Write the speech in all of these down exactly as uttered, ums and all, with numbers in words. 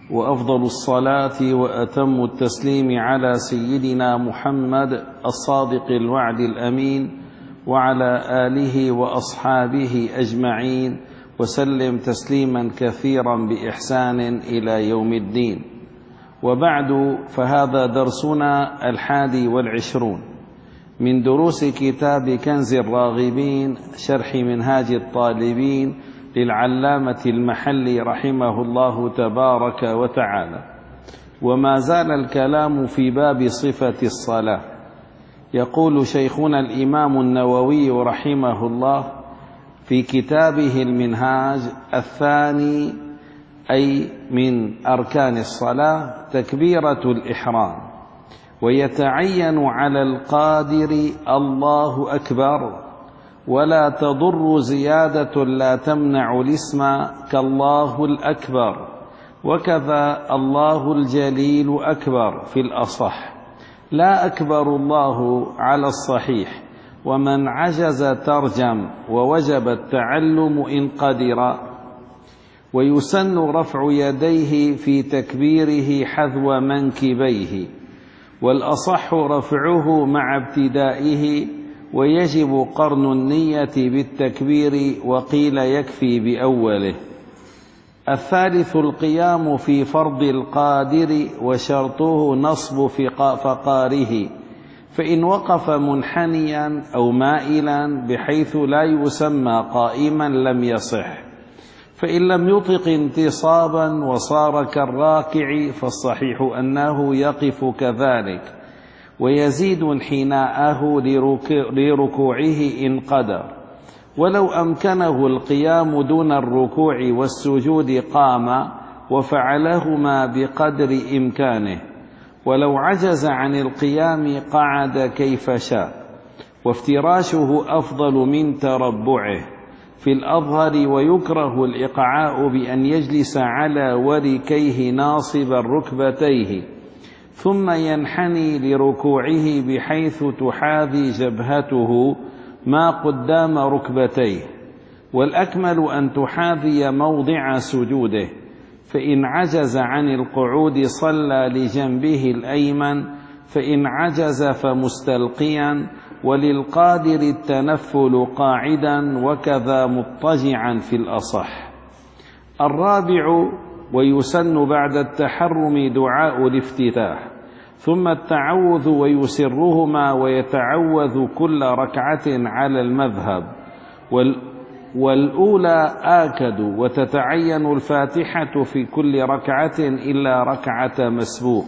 وأفضل الصلاة وأتم التسليم على سيدنا محمد الصادق الوعد الأمين وعلى آله وأصحابه أجمعين وسلم تسليما كثيرا بإحسان إلى يوم الدين. وبعد، فهذا درسنا الحادي والعشرون من دروس كتاب كنز الراغبين شرح منهاج الطالبين للعلامة المحلي رحمه الله تبارك وتعالى. وما زال الكلام في باب صفة الصلاة. يقول شيخنا الإمام النووي رحمه الله في كتابه المنهاج: الثاني أي من أركان الصلاة تكبيرة الإحرام، ويتعين على القادر الله أكبر، ولا تضر زيادة لا تمنع الاسم كالله الأكبر، وكذا الله الجليل أكبر في الأصح، لا أكبر الله على الصحيح. ومن عجز ترجم، ووجب التعلم إن قدر. ويسن رفع يديه في تكبيره حذو منكبيه، والأصح رفعه مع ابتدائه، ويجب قرن النية بالتكبير، وقيل يكفي بأوله. الثالث القيام في فرض القادر، وشرطه نصب فقاره، فإن وقف منحنيا أو مائلا بحيث لا يسمى قائما لم يصح. فإن لم يطق انتصابا وصار كالراكع فالصحيح أنه يقف كذلك، ويزيد انحناءه لركوعه إن قدر. ولو أمكنه القيام دون الركوع والسجود قام، وفعلهما بقدر إمكانه. ولو عجز عن القيام قعد كيف شاء، وافتراشه أفضل من تربعه في الأظهر. ويكره الإقعاء بأن يجلس على وركيه ناصبا ركبتيه، ثم ينحني لركوعه بحيث تحاذي جبهته ما قدام ركبتيه، والأكمل أن تحاذي موضع سجوده. فإن عجز عن القعود صلى لجنبه الأيمن، فإن عجز فمستلقيا. وللقادر التنفل قاعدا، وكذا مضطجعا في الأصح. الرابع: ويسن بعد التحرم دعاء الافتتاح، ثم التعوذ، ويسرهما، ويتعوذ كل ركعة على المذهب. والأولى آكد، وتتعين الفاتحة في كل ركعة إلا ركعة مسبوق،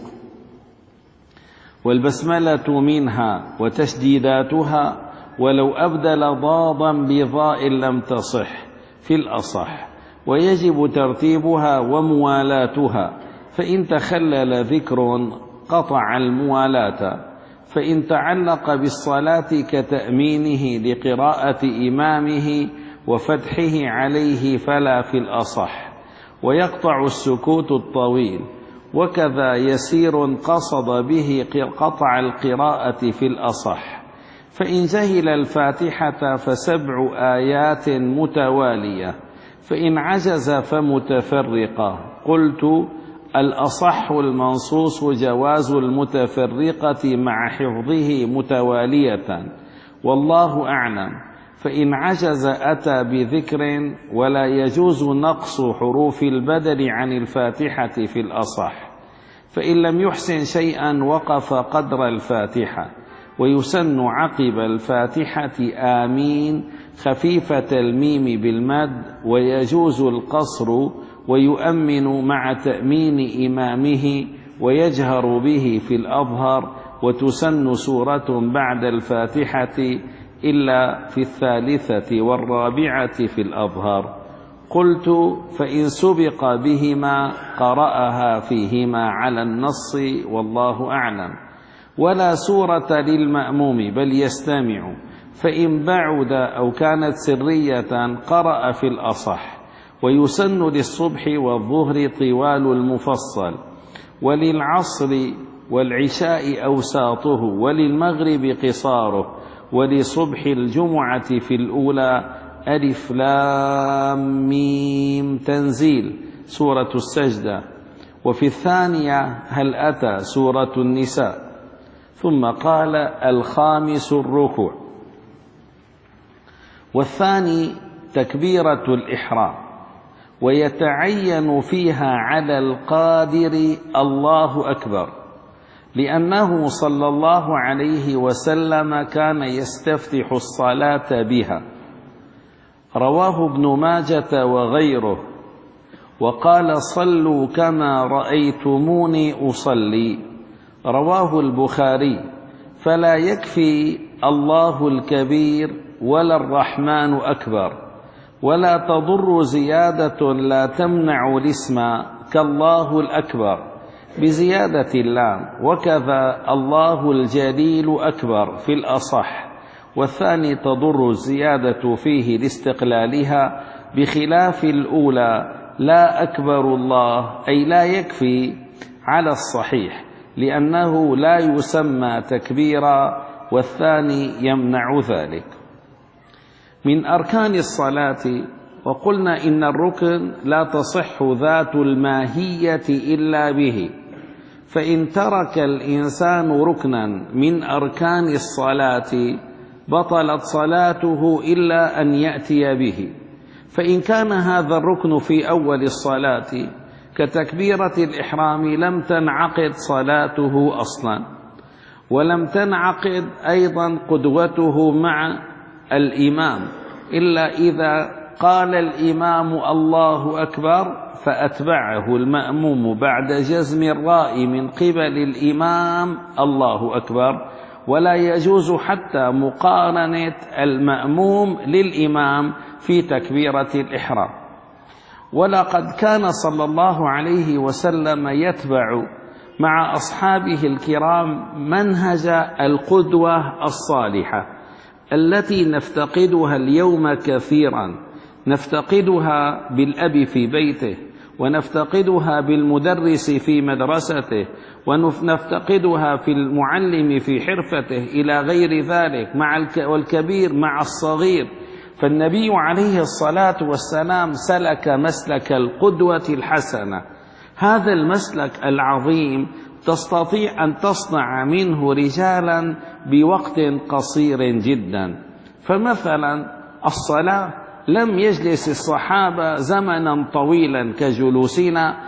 والبسملة منها وتشديداتها، ولو أبدل ضادا بضاء لم تصح في الأصح. ويجب ترتيبها وموالاتها، فإن تخلل ذكر قطع الموالاة. فإن تعلق بالصلاة كتأمينه لقراءة إمامه وفتحه عليه فلا في الأصح، ويقطع السكوت الطويل. وكذا يسير قصد به قطع القراءة في الأصح. فإن جهل الفاتحة فسبع آيات متوالية، فإن عجز فمتفرقة. قلت: الأصح المنصوص جواز المتفرقة مع حفظه متوالية، والله أعلم. فإن عجز أتى بذكر، ولا يجوز نقص حروف البدل عن الفاتحة في الأصح. فإن لم يحسن شيئا وقف قدر الفاتحة. ويسن عقب الفاتحة آمين خفيفة الميم بالمد، ويجوز القصر، ويؤمن مع تأمين إمامه، ويجهر به في الأظهر. وتسن سورة بعد الفاتحة إلا في الثالثة والرابعة في الأظهر. قلت: فإن سبق بهما قرأها فيهما على النص، والله أعلم. ولا سورة للمأموم بل يستمع، فإن بعد أو كانت سرية قرأ في الأصح. ويسن للصبح والظهر طوال المفصل، وللعصر والعشاء أوساطه، وللمغرب قصاره، ولصبح الجمعة في الأولى ألف لام ميم تنزيل سورة السجدة. وفي الثانية هل أتى سورة النساء. ثم قال الخامس الركوع. والثاني تكبيرة الإحرام، ويتعين فيها على القادر الله أكبر، لأنه صلى الله عليه وسلم كان يستفتح الصلاة بها. رواه ابن ماجة وغيره، وقال صلوا كما رأيتموني أصلي. رواه البخاري. فلا يكفي الله الكبير ولا الرحمن أكبر، ولا تضر زيادة لا تمنع الاسم كالله الأكبر بزيادة اللام، وكذا الله الجليل أكبر في الأصح. والثاني تضر الزيادة فيه لاستقلالها، بخلاف الأولى لا أكبر الله أي لا يكفي على الصحيح، لأنه لا يسمى تكبيرا، والثاني يمنع ذلك. من أركان الصلاة، وقلنا إن الركن لا تصح ذات الماهية إلا به، فإن ترك الإنسان ركنا من أركان الصلاة بطلت صلاته إلا أن يأتي به. فإن كان هذا الركن في أول الصلاة كتكبيرة الإحرام لم تنعقد صلاته أصلا، ولم تنعقد أيضا قدوته مع الإمام، إلا إذا قال الإمام الله أكبر فأتبعه المأموم بعد جزم الراء من قبل الإمام الله أكبر، ولا يجوز حتى مقارنة المأموم للإمام في تكبيرة الإحرام. ولقد كان صلى الله عليه وسلم يتبع مع أصحابه الكرام منهج القدوة الصالحة التي نفتقدها اليوم كثيرا. نفتقدها بالأب في بيته، ونفتقدها بالمدرس في مدرسته، ونفتقدها في المعلم في حرفته إلى غير ذلك، مع والكبير مع الصغير. فالنبي عليه الصلاة والسلام سلك مسلك القدوة الحسنة. هذا المسلك العظيم تستطيع أن تصنع منه رجالا بوقت قصير جدا. فمثلا الصلاة لم يجلس الصحابة زمنا طويلا كجلوسنا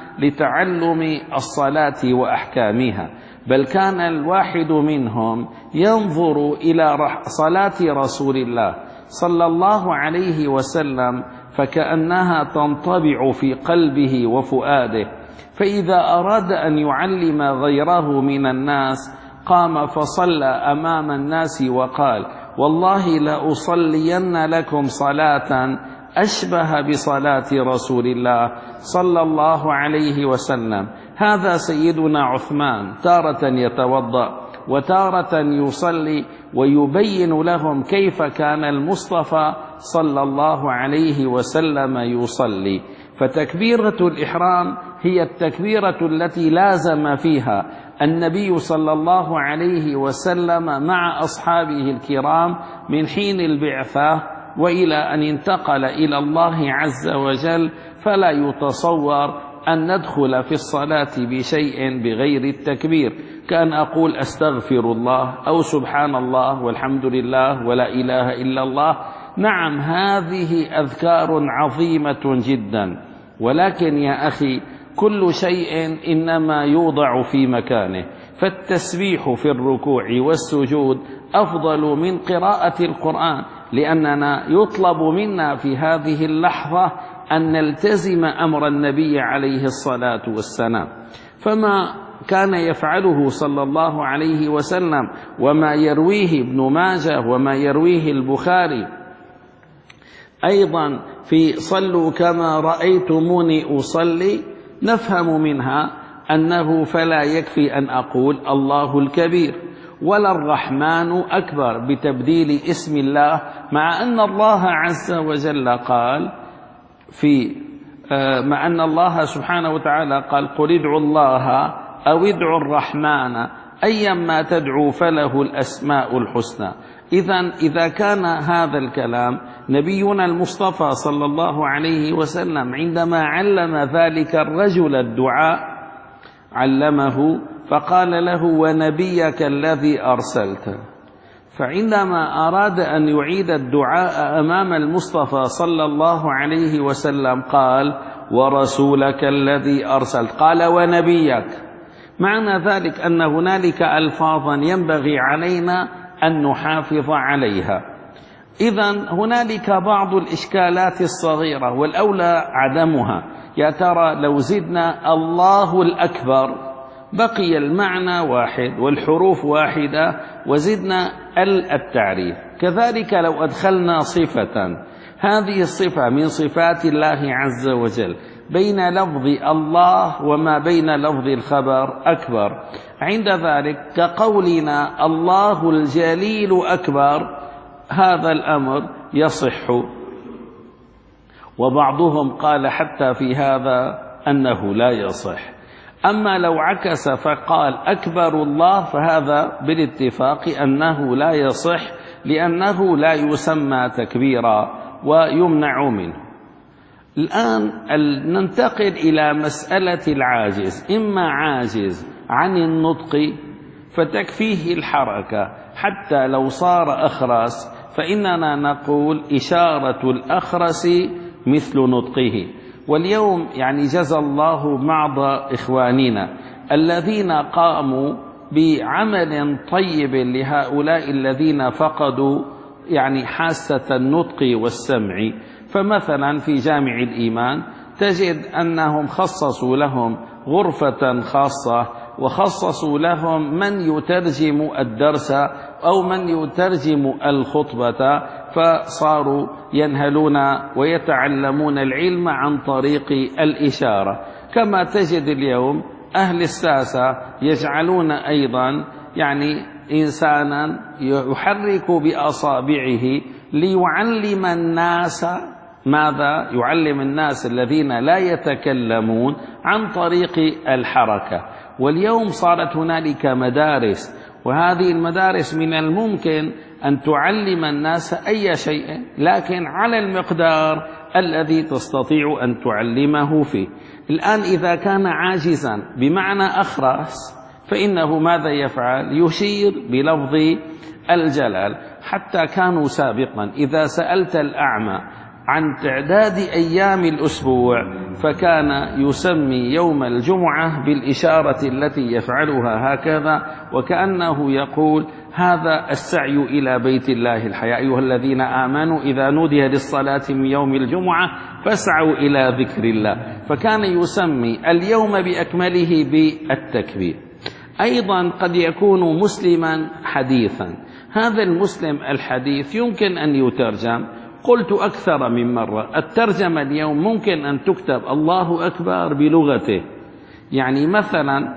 لتعلم الصلاة وأحكامها، بل كان الواحد منهم ينظر إلى صلاة رسول الله صلى الله عليه وسلم فكأنها تنطبع في قلبه وفؤاده، فإذا أراد أن يعلم غيره من الناس قام فصلى أمام الناس وقال والله لأصلين لكم صلاة أشبه بصلاة رسول الله صلى الله عليه وسلم. هذا سيدنا عثمان تارة يتوضأ وتارة يصلي، ويبين لهم كيف كان المصطفى صلى الله عليه وسلم يصلي. فتكبيرة الإحرام هي التكبيرة التي لازم فيها النبي صلى الله عليه وسلم مع أصحابه الكرام من حين البعثة وإلى أن انتقل إلى الله عز وجل. فلا يتصور أن ندخل في الصلاة بشيء بغير التكبير، كأن أقول أستغفر الله أو سبحان الله والحمد لله ولا إله إلا الله. نعم، هذه أذكار عظيمة جدا، ولكن يا أخي كل شيء إنما يوضع في مكانه. فالتسبيح في الركوع والسجود أفضل من قراءة القرآن، لأننا يطلب منا في هذه اللحظة أن نلتزم أمر النبي عليه الصلاة والسلام. فما كان يفعله صلى الله عليه وسلم وما يرويه ابن ماجه وما يرويه البخاري أيضا في صلوا كما رأيتموني أصلي، نفهم منها أنه فلا يكفي أن أقول الله الكبير ولا الرحمن أكبر بتبديل اسم الله، مع أن الله عز وجل قال في مع أن الله سبحانه وتعالى قال قل ادعوا الله أو ادعوا الرحمن أيما تدعوا فله الأسماء الحسنى. إذن إذا كان هذا الكلام نبينا المصطفى صلى الله عليه وسلم عندما علم ذلك الرجل الدعاء علمه فقال له: ونبيك الذي أرسلت. فعندما أراد أن يعيد الدعاء أمام المصطفى صلى الله عليه وسلم قال: ورسولك الذي أرسلت. قال: ونبيك. معنى ذلك أن هنالك ألفاظا ينبغي علينا أن نحافظ عليها. إذن هنالك بعض الإشكالات الصغيرة والأولى عدمها. يا ترى لو زدنا الله الأكبر بقي المعنى واحد والحروف واحدة، وزدنا ال التعريف. كذلك لو أدخلنا صفة، هذه الصفة من صفات الله عز وجل، بين لفظ الله وما بين لفظ الخبر أكبر، عند ذلك كقولنا الله الجليل أكبر، هذا الأمر يصح. وبعضهم قال حتى في هذا أنه لا يصح. أما لو عكس فقال أكبر الله، فهذا بالاتفاق أنه لا يصح، لأنه لا يسمى تكبيرا ويمنع منه. الآن ننتقل إلى مسألة العاجز. إما عاجز عن النطق فتكفيه الحركة، حتى لو صار أخرس فإننا نقول إشارة الأخرس مثل نطقه. واليوم يعني جزى الله بعض إخواننا الذين قاموا بعمل طيب لهؤلاء الذين فقدوا يعني حاسة النطق والسمع. فمثلا في جامع الإيمان تجد أنهم خصصوا لهم غرفة خاصة، وخصصوا لهم من يترجم الدرس أو من يترجم الخطبة، فصاروا ينهلون ويتعلمون العلم عن طريق الإشارة. كما تجد اليوم أهل الساسة يجعلون أيضا يعني إنسانا يحرك بأصابعه ليعلم الناس ماذا؟ يعلم الناس الذين لا يتكلمون عن طريق الحركة. واليوم صارت هنالك مدارس، وهذه المدارس من الممكن أن تعلم الناس أي شيء، لكن على المقدار الذي تستطيع أن تعلمه فيه. الآن إذا كان عاجزا بمعنى أخرس فإنه ماذا يفعل؟ يشير بلفظ الجلال. حتى كانوا سابقا إذا سألت الأعمى عن تعداد أيام الأسبوع فكان يسمي يوم الجمعة بالإشارة التي يفعلها هكذا، وكأنه يقول هذا السعي إلى بيت الله الحي. أيها الذين آمنوا إذا نودي للصلاة من يوم الجمعة فاسعوا إلى ذكر الله. فكان يسمي اليوم بأكمله بالتكبير. أيضا قد يكون مسلما حديثا، هذا المسلم الحديث يمكن أن يترجم. قلت أكثر من مرة الترجمة اليوم ممكن أن تكتب الله أكبر بلغته. يعني مثلا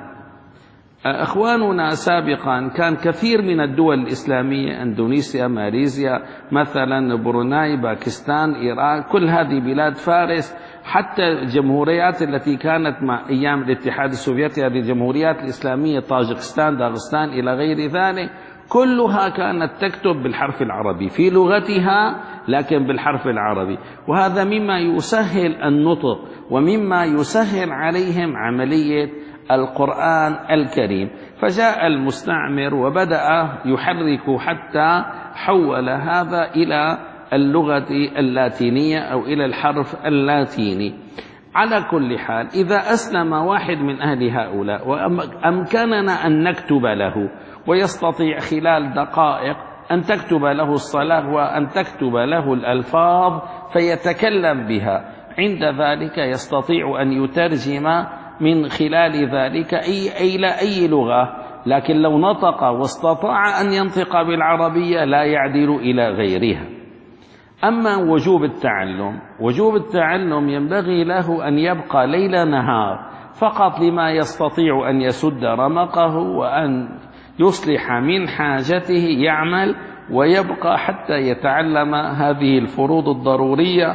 أخواننا سابقا كان كثير من الدول الإسلامية، إندونيسيا، ماليزيا مثلا، بروناي، باكستان، إيران، كل هذه بلاد فارس، حتى الجمهوريات التي كانت مع أيام الاتحاد السوفيتي، هذه الجمهوريات الإسلامية، طاجكستان، داغستان إلى غير ذلك، كلها كانت تكتب بالحرف العربي في لغتها لكن بالحرف العربي. وهذا مما يسهل النطق ومما يسهل عليهم عملية القرآن الكريم. فجاء المستعمر وبدأ يحرك حتى حول هذا إلى اللغة اللاتينية أو إلى الحرف اللاتيني. على كل حال إذا أسلم واحد من أهل هؤلاء وأمكننا أن نكتب له، ويستطيع خلال دقائق أن تكتب له الصلاة وأن تكتب له الألفاظ فيتكلم بها، عند ذلك يستطيع أن يترجم من خلال ذلك أي إلى أي لغة. لكن لو نطق واستطاع أن ينطق بالعربية لا يعدل إلى غيرها. أما وجوب التعلم، وجوب التعلم ينبغي له أن يبقى ليل نهار فقط لما يستطيع أن يسد رمقه وأن يصلح من حاجته، يعمل ويبقى حتى يتعلم هذه الفروض الضرورية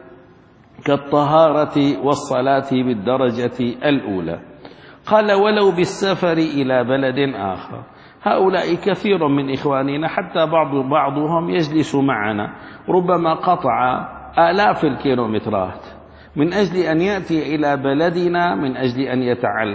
كالطهارة والصلاة بالدرجة الأولى. قال ولو بالسفر إلى بلد آخر. هؤلاء كثير من إخواننا حتى بعض بعضهم يجلس معنا ربما قطع آلاف الكيلومترات من أجل أن يأتي إلى بلدنا من أجل أن يتعلم.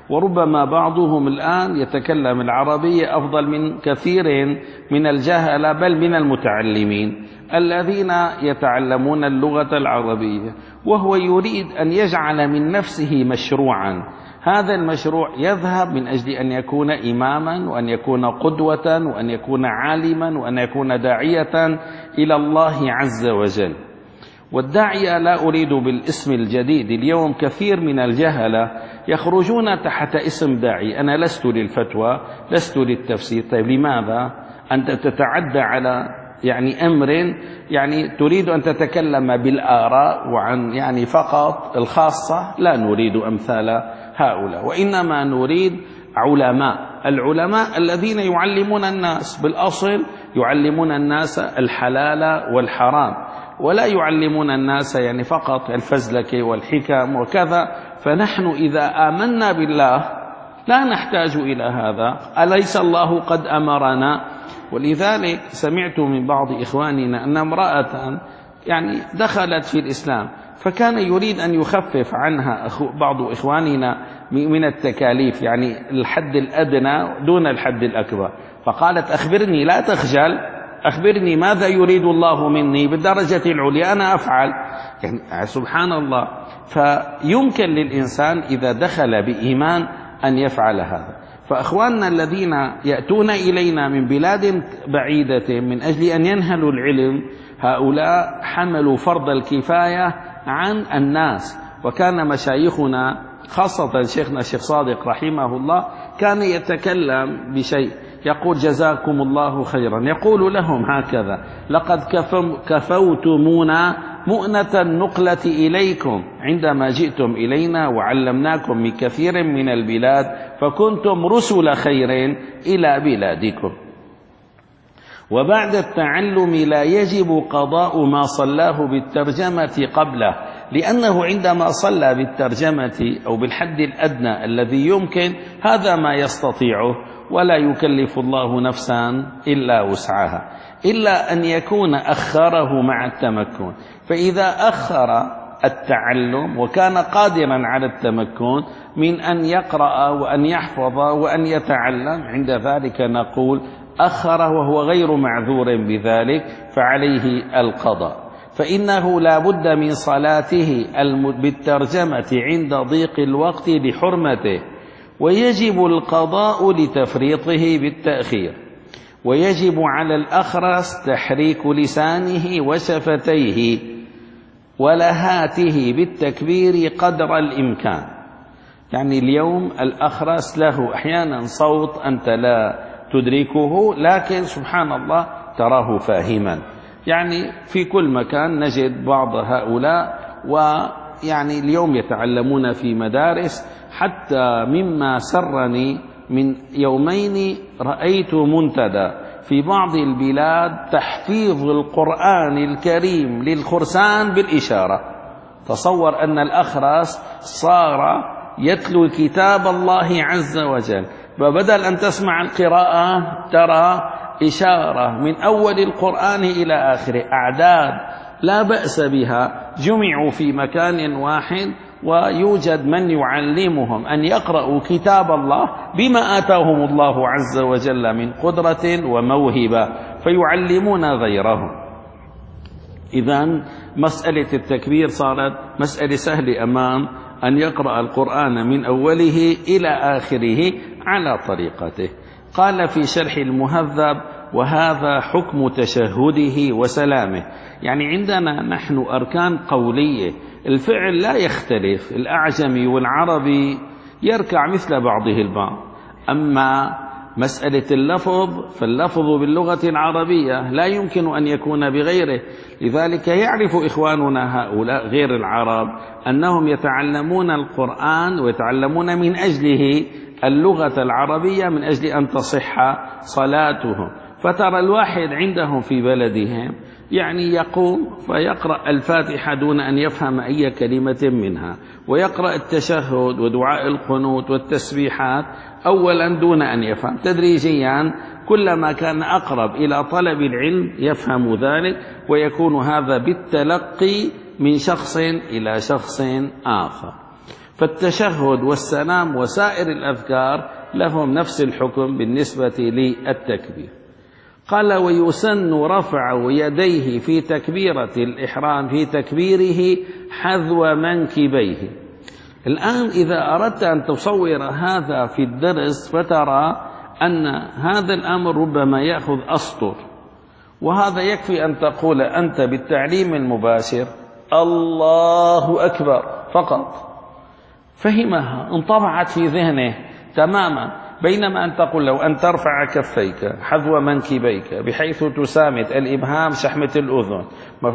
وربما بعضهم الآن يتكلم العربية أفضل من كثير من الجهلة بل من المتعلمين الذين يتعلمون اللغة العربية، وهو يريد أن يجعل من نفسه مشروعا. هذا المشروع يذهب من أجل أن يكون إماما وأن يكون قدوة وأن يكون عالما وأن يكون داعية إلى الله عز وجل. والداعية لا أريد بالاسم الجديد، اليوم كثير من الجهلة يخرجون تحت اسم داعي. أنا لست للفتوى، لست للتفسير. طيب لماذا أنت تتعدى على يعني أمر يعني تريد أن تتكلم بالآراء وعن يعني فقط الخاصة؟ لا نريد أمثال هؤلاء، وإنما نريد علماء. العلماء الذين يعلمون الناس بالأصل يعلمون الناس الحلال والحرام، ولا يعلمون الناس يعني فقط الفزلكة والحكم وكذا. فنحن إذا آمنا بالله لا نحتاج إلى هذا. أليس الله قد أمرنا؟ ولذلك سمعت من بعض إخواننا أن امرأة يعني دخلت في الإسلام، فكان يريد أن يخفف عنها بعض إخواننا من التكاليف، يعني الحد الأدنى دون الحد الأكبر. فقالت أخبرني، لا تخجل، أخبرني ماذا يريد الله مني بالدرجة العليا أنا أفعل. يعني سبحان الله. فيمكن للإنسان إذا دخل بإيمان أن يفعل هذا. فأخواننا الذين يأتون إلينا من بلاد بعيدة من أجل أن ينهلوا العلم، هؤلاء حملوا فرض الكفاية عن الناس. وكان مشايخنا خاصة شيخنا الشيخ صادق رحمه الله كان يتكلم بشيء يقول جزاكم الله خيرا، يقول لهم هكذا: لقد كفوتمونا مؤنة النقلة إليكم عندما جئتم إلينا وعلمناكم من كثير من البلاد، فكنتم رسل خير إلى بلادكم. وبعد التعلم لا يجب قضاء ما صلاه بالترجمة قبله، لأنه عندما صلى بالترجمة أو بالحد الأدنى الذي يمكن هذا ما يستطيعه، ولا يكلف الله نفسا إلا وسعها، إلا أن يكون أخره مع التمكن. فإذا أخر التعلم وكان قادرا على التمكن من أن يقرأ وأن يحفظ وأن يتعلم، عند ذلك نقول أخر وهو غير معذور بذلك فعليه القضاء. فإنه لا بد من صلاته بالترجمة عند ضيق الوقت لحرمته، ويجب القضاء لتفريطه بالتأخير. ويجب على الأخرس تحريك لسانه وشفتيه ولهاته بالتكبير قدر الإمكان. يعني اليوم الأخرس له أحيانا صوت أنت لا تدركه، لكن سبحان الله تراه فاهما. يعني في كل مكان نجد بعض هؤلاء، ويعني اليوم يتعلمون في مدارس. حتى مما سرني من يومين رأيت منتدى في بعض البلاد تحفيظ القرآن الكريم للخرسان بالإشارة. تصور أن الأخرس صار يتلو كتاب الله عز وجل، فبدل أن تسمع القراءة ترى إشارة من أول القرآن إلى آخره، أعداد لا بأس بها، جمعوا في مكان واحد ويوجد من يعلمهم أن يقرأوا كتاب الله بما آتاهم الله عز وجل من قدرة وموهبة، فيعلمون غيرهم. إذن مسألة التكبير صارت مسألة سهلة أمام أن يقرأ القرآن من أوله إلى آخره على طريقته. قال في شرح المهذب: وهذا حكم تشهده وسلامه. يعني عندنا نحن أركان قولية، الفعل لا يختلف، الأعجمي والعربي يركع مثل بعضه البعض. أما مسألة اللفظ فاللفظ باللغة العربية لا يمكن أن يكون بغيره. لذلك يعرف إخواننا هؤلاء غير العرب أنهم يتعلمون القرآن ويتعلمون من أجله اللغة العربية من أجل أن تصح صلاتهم. فترى الواحد عندهم في بلدهم يعني يقوم فيقرأ الفاتحة دون أن يفهم أي كلمة منها، ويقرأ التشهد ودعاء القنوت والتسبيحات أولا دون أن يفهم. تدريجيا كلما كان أقرب إلى طلب العلم يفهم ذلك، ويكون هذا بالتلقي من شخص إلى شخص آخر. فالتشهد والسلام وسائر الأذكار لهم نفس الحكم بالنسبة للتكبير. قال ويسن رفع يديه في تكبيرة الإحرام في تكبيره حذو منكبيه. الآن إذا أردت أن تصور هذا في الدرس فترى أن هذا الأمر ربما يأخذ أسطر، وهذا يكفي أن تقول أنت بالتعليم المباشر الله أكبر فقط، فهمها انطبعت في ذهنه تماما. بينما أن تقول لو أن ترفع كفيك حذو منكبيك بحيث تسامت الإبهام شحمة الأذن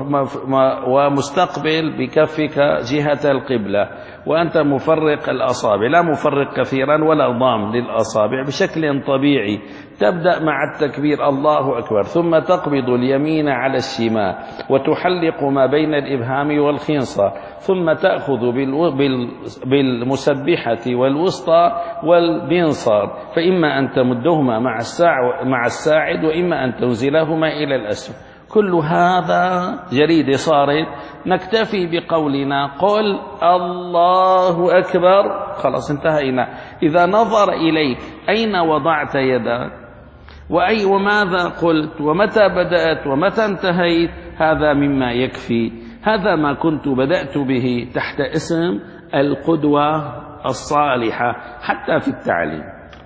ومستقبل بكفك جهة القبلة، وأنت مفرق الأصابع، لا مفرق كثيرا ولا ضام للأصابع، بشكل طبيعي تبدأ مع التكبير الله أكبر، ثم تقبض اليمين على الشمال وتحلق ما بين الإبهام والخنصر، ثم تأخذ بالمسبحة والوسطى والبنصر، فإما أن تمدهما مع الساعد وإما أن تنزلهما إلى الأسفل. كل هذا جريد صارت، نكتفي بقولنا قل الله أكبر، خلاص انتهينا. إذا نظر إليك أين وضعت يدك وأي وماذا قلت ومتى بدأت ومتى انتهيت، هذا مما يكفي. هذا ما كنت بدأت به تحت اسم القدوة الصالحة حتى في التعليم.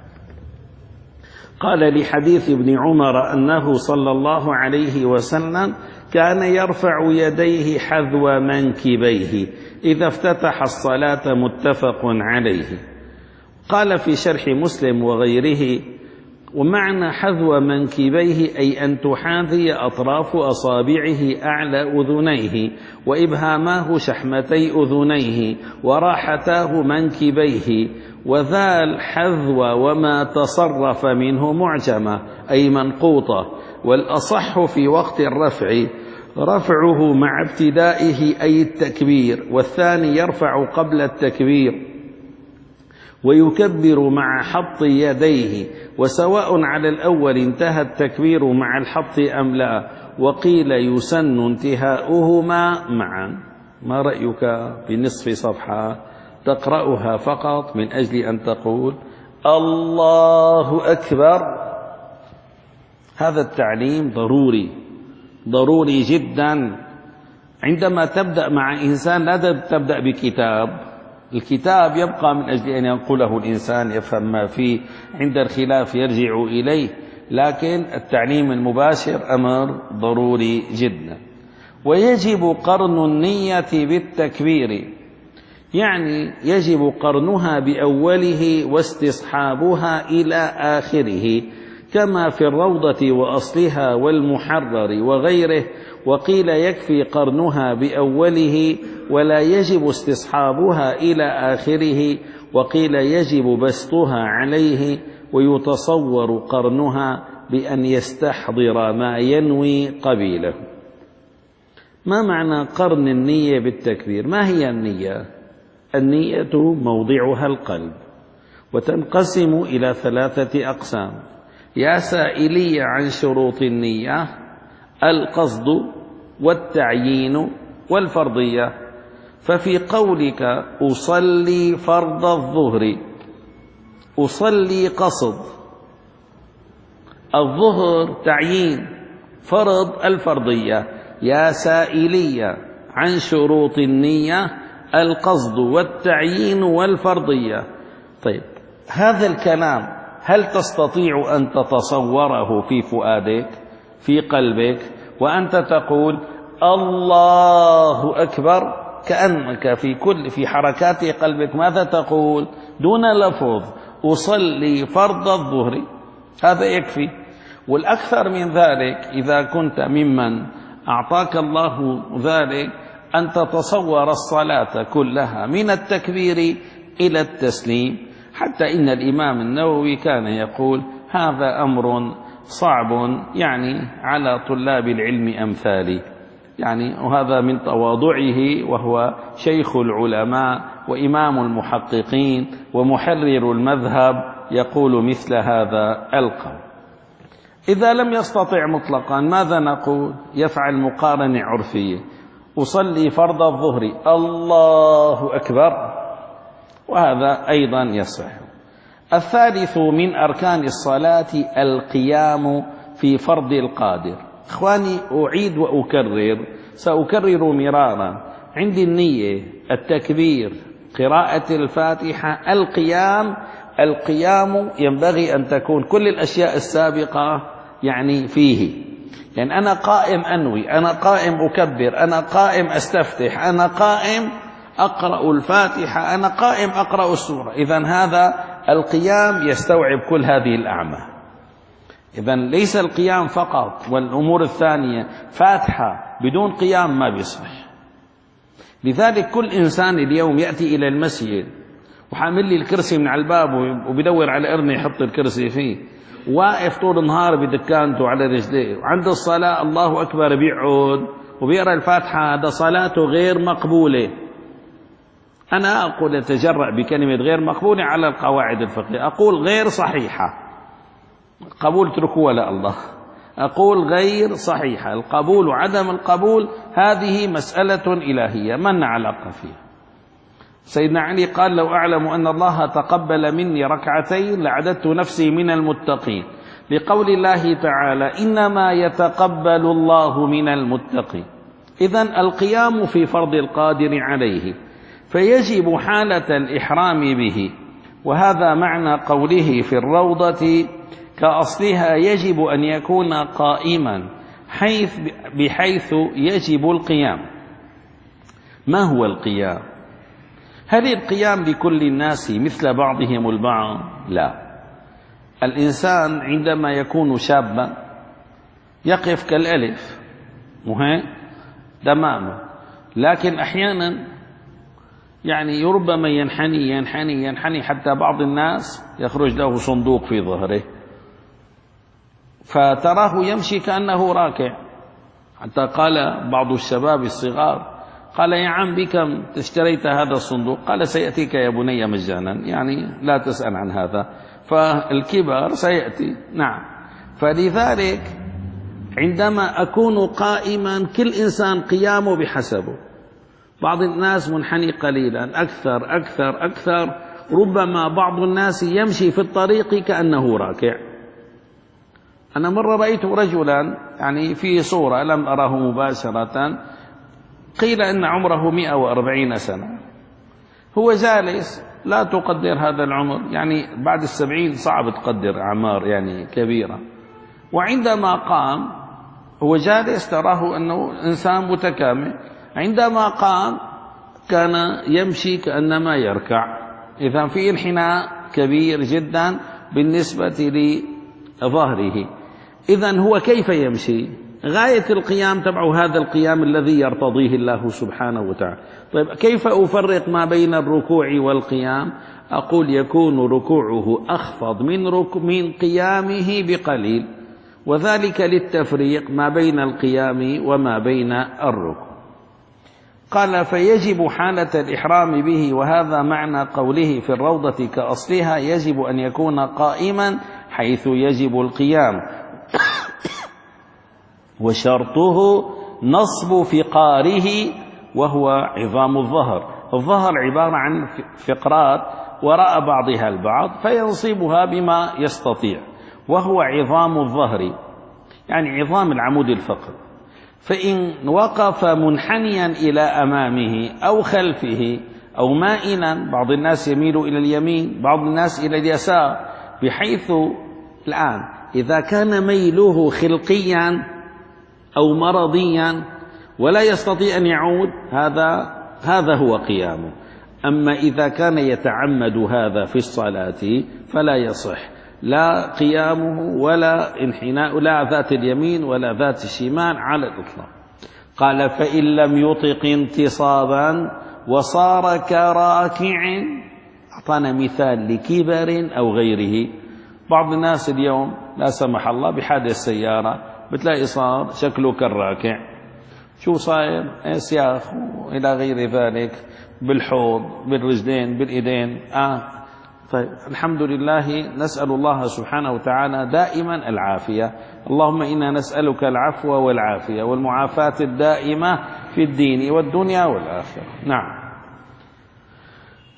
قال لحديث ابن عمر أنه صلى الله عليه وسلم كان يرفع يديه حذو منكبيه إذا افتتح الصلاة، متفق عليه. قال في شرح مسلم وغيره ومعنى حذو منكبيه أي أن تحاذي أطراف أصابعه أعلى أذنيه وإبهاماه شحمتي أذنيه وراحتاه منكبيه، وذال حذو وما تصرف منه معجمة أي منقوطة، والأصح في وقت الرفع رفعه مع ابتدائه أي التكبير، والثاني يرفع قبل التكبير ويكبر مع حط يديه، وسواء على الأول انتهى التكبير مع الحط أم لا، وقيل يسن انتهاؤهما معا. ما رأيك بنصف صفحة تقرأها فقط من أجل أن تقول الله أكبر؟ هذا التعليم ضروري ضروري جدا. عندما تبدأ مع إنسان لا تبدأ بكتاب، الكتاب يبقى من أجل أن ينقله الإنسان يفهم ما فيه، عند الخلاف يرجع إليه، لكن التعليم المباشر أمر ضروري جدا. ويجب قرن النية بالتكبير، يعني يجب قرنها بأوله واستصحابها إلى آخره، كما في الروضة وأصلها والمحرر وغيره. وقيل يكفي قرنها بأوله ولا يجب استصحابها إلى آخره، وقيل يجب بسطها عليه، ويتصور قرنها بأن يستحضر ما ينوي قبيله. ما معنى قرن النية بالتكبير؟ ما هي النية؟ النية موضعها القلب، وتنقسم إلى ثلاثة أقسام. يا سائلي عن شروط النية: القصد والتعيين والفرضية. ففي قولك أصلي فرض الظهر، أصلي قصد، الظهر تعيين، فرض الفرضية. يا سائلي عن شروط النية: القصد والتعيين والفرضية. طيب، هذا الكلام هل تستطيع أن تتصوره في فؤادك في قلبك وأنت تقول الله أكبر، كأنك في كل في حركات قلبك ماذا تقول دون لفظ؟ أصلي فرض الظهر، هذا يكفي. والأكثر من ذلك إذا كنت ممن أعطاك الله ذلك أن تتصور الصلاة كلها من التكبير إلى التسليم، حتى إن الإمام النووي كان يقول هذا أمر صعب يعني على طلاب العلم أمثالي، يعني وهذا من تواضعه، وهو شيخ العلماء وإمام المحققين ومحرر المذهب يقول مثل هذا القول. إذا لم يستطع مطلقا ماذا نقول؟ يفعل مقارنة عرفية: أصلي فرض الظهر الله أكبر، وهذا أيضا يصح. الثالث من أركان الصلاة القيام في فرض القادر. إخواني، أعيد وأكرر، سأكرر مرارا، عندي النية، التكبير، قراءة الفاتحة، القيام. القيام ينبغي أن تكون كل الأشياء السابقة يعني فيه، يعني أنا قائم أنوي، أنا قائم أكبر، أنا قائم أستفتح، أنا قائم أقرأ الفاتحة، أنا قائم أقرأ السورة. إذن هذا القيام يستوعب كل هذه الأعمال. إذن ليس القيام فقط، والأمور الثانية فاتحة بدون قيام ما بيصح. لذلك كل إنسان اليوم يأتي إلى المسجد وحامل لي الكرسي من على الباب وبيدور على قرن يحط الكرسي فيه، واقف طول النهار بدكانته على رجليه، وعند الصلاة الله أكبر بيقعد وبيقرأ الفاتحة، هذا صلاته غير مقبولة. أنا أقول أتجرأ بكلمة غير مقبولة على القواعد الفقهية، أقول غير صحيحة. قبول اتركوا لا الله، أقول غير صحيحة. القبول وعدم القبول هذه مسألة إلهية من علاقة فيها. سيدنا علي قال: لو أعلم أن الله تقبل مني ركعتين لعددت نفسي من المتقين، لقول الله تعالى: إنما يتقبل الله من المتقين. إذن القيام في فرض القادر عليه، فيجب حالة الإحرام به، وهذا معنى قوله في الروضة: كأصلها يجب أن يكون قائما حيث بحيث يجب القيام. ما هو القيام؟ هل القيام لكل الناس مثل بعضهم البعض؟ لا. الإنسان عندما يكون شابا يقف كالألف مهم تماما، لكن أحيانا يعني ربما ينحني ينحني ينحني حتى بعض الناس يخرج له صندوق في ظهره، فتراه يمشي كأنه راكع. حتى قال بعض الشباب الصغار، قال: يا عم بكم اشتريت هذا الصندوق؟ قال: سيأتيك يا بني مجانا، يعني لا تسأل عن هذا. فالكبر سيأتي. نعم. فلذلك عندما أكون قائما كل إنسان قيامه بحسبه. بعض الناس منحني قليلا، أكثر أكثر أكثر، ربما بعض الناس يمشي في الطريق كأنه راكع. أنا مرة رأيت رجلا يعني في صورة لم أره مباشرة، قيل إن عمره مئة وأربعين سنة، هو جالس، لا تقدر هذا العمر، يعني بعد السبعين صعب تقدر أعمار يعني كبيرة. وعندما قام هو جالس تراه أنه إنسان متكامل، عندما قام كان يمشي كأنما يركع. إذا في انحناء كبير جدا بالنسبة لظهره. إذن هو كيف يمشي؟ غاية القيام تبع هذا القيام الذي يرتضيه الله سبحانه وتعالى. طيب كيف أفرق ما بين الركوع والقيام؟ أقول: يكون ركوعه أخفض من, رك... من قيامه بقليل، وذلك للتفريق ما بين القيام وما بين الركوع. قال: فيجب حالة الإحرام به، وهذا معنى قوله في الروضة: كأصلها يجب أن يكون قائما حيث يجب القيام، وشرطه نصب فقاره وهو عظام الظهر. الظهر عبارة عن فقرات وراء بعضها البعض، فينصبها بما يستطيع، وهو عظام الظهر يعني عظام العمود الفقري. فإن وقف منحنيا إلى أمامه أو خلفه أو مائلا، بعض الناس يميل إلى اليمين، بعض الناس إلى اليسار، بحيث الآن إذا كان ميله خلقيا أو مرضيا ولا يستطيع أن يعود، هذا هذا هو قيامه. أما إذا كان يتعمد هذا في الصلاة فلا يصح لا قيامه ولا انحناء، لا ذات اليمين ولا ذات الشمال على الإطلاق. قال: فإن لم يطق انتصابا وصار كراكع. أعطانا مثال لكبر أو غيره. بعض الناس اليوم لا سمح الله بحادث سيارة بتلاقي صار شكله كالراكع. شو صاير؟ سياخ إلى غير ذلك، بالحوض، بالرجلين، بالإيدين. آه طيب، الحمد لله، نسأل الله سبحانه وتعالى دائما العافية. اللهم إنا نسألك العفو والعافية والمعافاة الدائمة في الدين والدنيا والآخرة. نعم.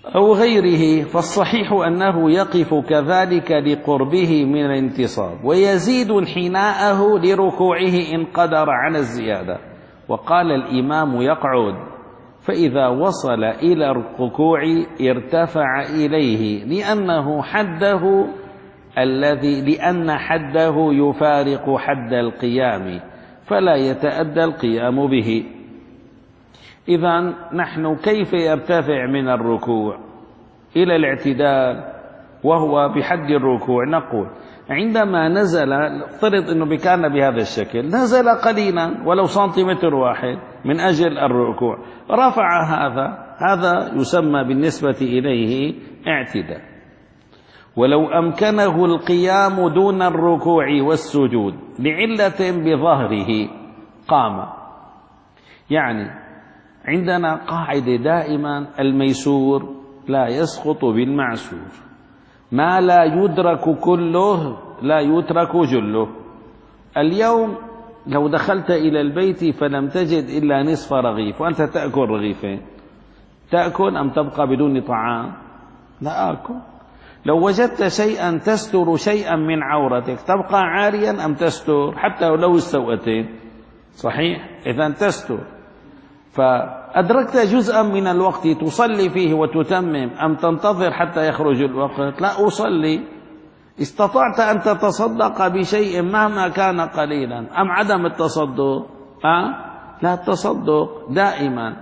أو غيره، فالصحيح أنه يقف كذلك لقربه من الانتصاب، ويزيد انحناءه لركوعه إن قدر على الزيادة. وقال الإمام يقعد، فإذا وصل إلى الركوع ارتفع إليه، لأنه حده الذي لأن حده يفارق حد القيام، فلا يتأدى القيام به. إذن نحن كيف يرتفع من الركوع إلى الاعتدال وهو بحد الركوع؟ نقول عندما نزل، افترض أنه كان بهذا الشكل، نزل قليلا ولو سنتيمتر واحد من أجل الركوع، رفع هذا، هذا يسمى بالنسبة إليه اعتدال. ولو أمكنه القيام دون الركوع والسجود لعلة بظهره قام. يعني عندنا قاعدة دائما: الميسور لا يسقط بالمعسور، ما لا يدرك كله لا يترك جله. اليوم لو دخلت إلى البيت فلم تجد إلا نصف رغيف وأنت تأكل رغيفين، تأكل أم تبقى بدون طعام؟ لا أكل. لو وجدت شيئا تستر شيئا من عورتك تبقى عاريا أم تستر؟ حتى لو استوأتين، صحيح؟ إذن تستر. فأدركت جزءا من الوقت تصلي فيه وتتمم، أم تنتظر حتى يخرج الوقت؟ لا أصلي. استطعت أن تتصدق بشيء مهما كان قليلا أم عدم التصدق؟ أه؟ لا، التصدق دائما.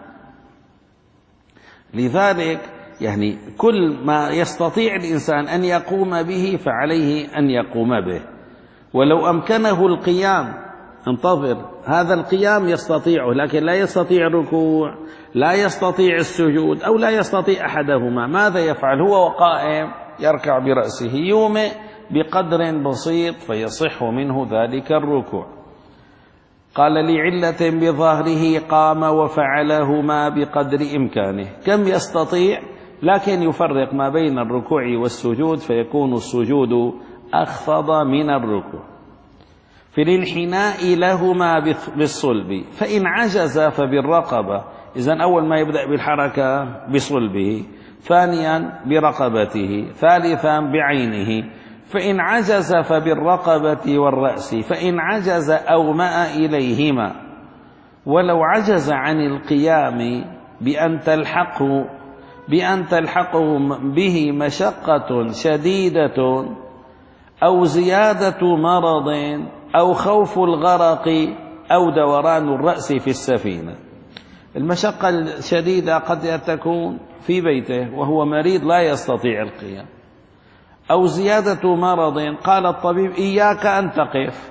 لذلك يعني كل ما يستطيع الإنسان أن يقوم به فعليه أن يقوم به. ولو أمكنه القيام، انتظر، هذا القيام يستطيعه لكن لا يستطيع الركوع، لا يستطيع السجود، أو لا يستطيع أحدهما، ماذا يفعل؟ هو وقائم يركع برأسه، يومئ بقدر بسيط فيصح منه ذلك الركوع. قال: لعلة بظهره قام وفعلهما بقدر إمكانه. كم يستطيع؟ لكن يفرق ما بين الركوع والسجود، فيكون السجود أخفض من الركوع. في الانحناء لهما بالصلب، فإن عجز فبالرقبة. إذن أول ما يبدأ بالحركة بصلبه، ثانيا برقبته، ثالثا بعينه. فإن عجز فبالرقبة والرأس، فإن عجز أومأ إليهما. ولو عجز عن القيام بأن تلحقه بأن تلحقه به مشقة شديدة أو زيادة مرض أو خوف الغرق أو دوران الرأس في السفينة. المشقة الشديدة قد تكون في بيته وهو مريض لا يستطيع القيام، أو زيادة مرض، قال الطبيب: إياك أن تقف.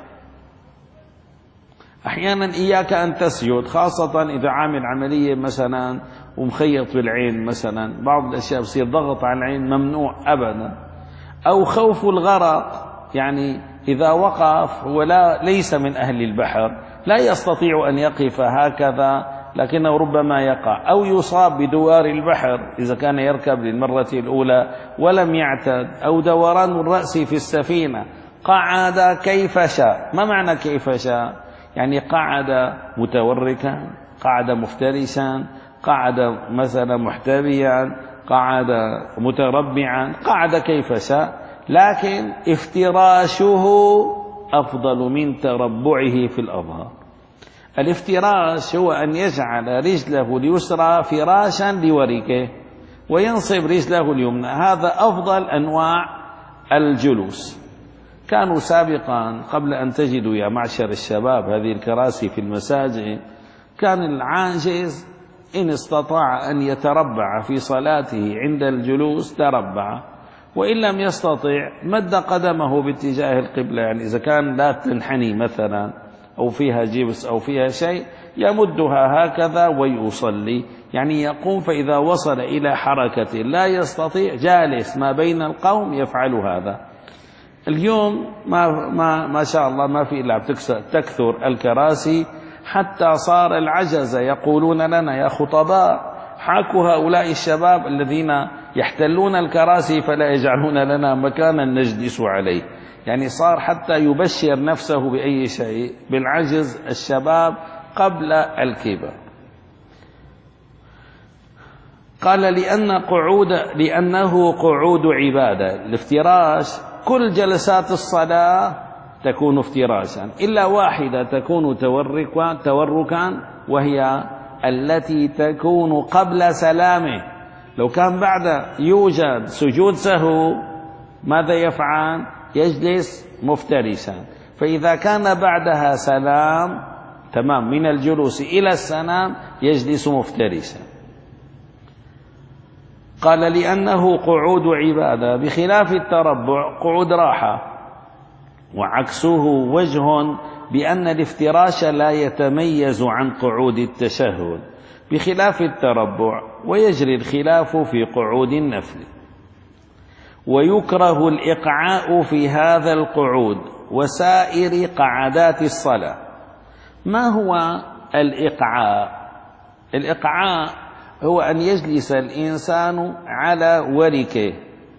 أحيانا إياك أن تسجد، خاصة إذا عامل عملية مثلا ومخيط بالعين مثلا، بعض الأشياء بصير ضغط على العين ممنوع أبدا. أو خوف الغرق، يعني إذا وقف ولا ليس من أهل البحر لا يستطيع أن يقف هكذا، لكنه ربما يقع. أو يصاب بدوار البحر إذا كان يركب للمرة الأولى ولم يعتد. أو دوران الرأس في السفينة. قعد كيف شاء. ما معنى كيف شاء؟ يعني قعد متوركا، قعد مفترسا، قعد مثلا محتبيا، قعد متربعا، قعد كيف شاء، لكن افتراشه أفضل من تربعه في الأظهر. الافتراش هو أن يجعل رجله اليسرى فراشا لوركه وينصب رجله اليمنى، هذا أفضل أنواع الجلوس. كانوا سابقا قبل أن تجدوا يا معشر الشباب هذه الكراسي في المساجد، كان العاجز إن استطاع أن يتربع في صلاته عند الجلوس تربع، وإن لم يستطع مد قدمه باتجاه القبلة. يعني إذا كان لا تنحني مثلا أو فيها جبس أو فيها شيء يمدها هكذا ويصلي، يعني يقوم. فإذا وصل إلى حركة لا يستطيع جالس ما بين القوم يفعل هذا. اليوم ما, ما, ما شاء الله ما في إلا تكثر الكراسي، حتى صار العجز يقولون لنا يا خطباء حاكوا هؤلاء الشباب الذين يحتلون الكراسي فلا يجعلون لنا مكانا نجلس عليه. يعني صار حتى يبشر نفسه بأي شيء بالعجز الشباب قبل الكبر. قال لأن قعود لأنه قعود عبادة. الافتراش كل جلسات الصلاة تكون افتراشا إلا واحدة تكون توركا توركا وهي التي تكون قبل سلامه. لو كان بعد يوجد سجود سهو ماذا يفعل؟ يجلس مفترسا. فإذا كان بعدها سلام تمام من الجلوس إلى السلام يجلس مفترسا. قال لأنه قعود عبادة بخلاف التربع قعود راحة، وعكسه وجه بأن الافتراش لا يتميز عن قعود التشهد بخلاف التربع، ويجري الخلاف في قعود النفل. ويكره الإقعاء في هذا القعود وسائر قعدات الصلاة. ما هو الإقعاء؟ الإقعاء هو أن يجلس الإنسان على وركه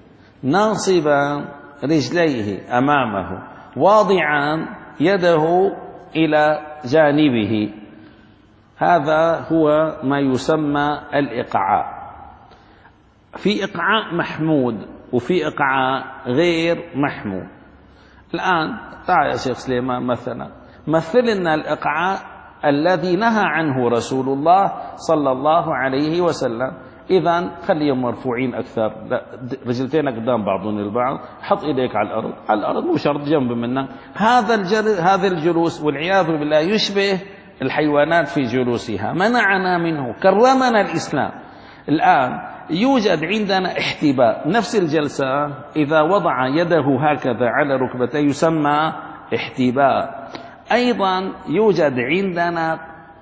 ناصبا رجليه أمامه واضعا يده إلى جانبه، هذا هو ما يسمى الإقعاء. في إقعاء محمود وفي إقعاء غير محمود. الآن تعال يا شيخ سليمان مثلا مثل لنا الإقعاء الذي نهى عنه رسول الله صلى الله عليه وسلم. إذن خليهم مرفوعين أكثر، رجلتين قدام بعضهم البعض، حط إيديك على الأرض، على الأرض مو شرط جنب منك. هذا هذا الجلوس والعياذ بالله يشبه الحيوانات في جلوسها، منعنا منه، كرمنا الإسلام. الآن يوجد عندنا احتباء، نفس الجلسة إذا وضع يده هكذا على ركبته يسمى احتباء. أيضا يوجد عندنا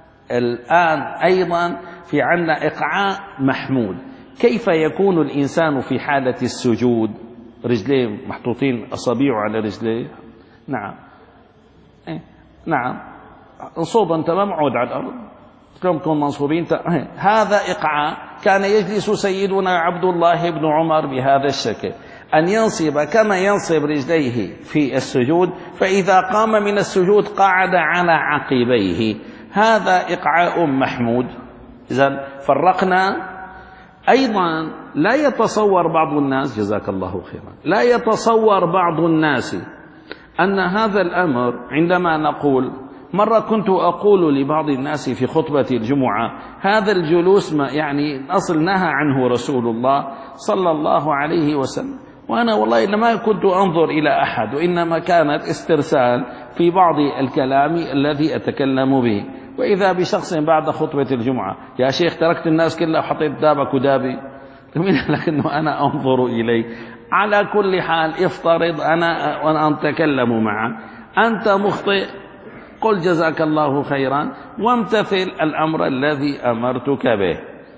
الآن أيضا في عندنا إقعاء محمود. كيف يكون الإنسان في حالة السجود؟ رجليه محطوطين أصابعه على رجليه، نعم إيه؟ نعم انصوبا تمام عود على الأرض كلهم منصوبين. هذا إقعاء. كان يجلس سيدنا عبد الله بن عمر بهذا الشكل، أن ينصب كما ينصب رجليه في السجود، فإذا قام من السجود قعد على عقبيه. هذا إقعاء محمود. إذن فرقنا. أيضا لا يتصور بعض الناس، جزاك الله خيرا، لا يتصور بعض الناس أن هذا الأمر عندما نقول، مرة كنت أقول لبعض الناس في خطبة الجمعة هذا الجلوس ما يعني أصل نهى عنه رسول الله صلى الله عليه وسلم، وأنا والله إنما كنت أنظر إلى أحد، وإنما كانت استرسال في بعض الكلام الذي أتكلم به. وإذا بشخص بعد خطبة الجمعة، يا شيخ تركت الناس كلها وحطيت دابك ودابي، لكنه أنا أنظر إليه. على كل حال افترض أنا وأنا أتكلم معه، أنت مخطئ، قل جزاك الله خيرا وامتثل الأمر الذي أمرتك به.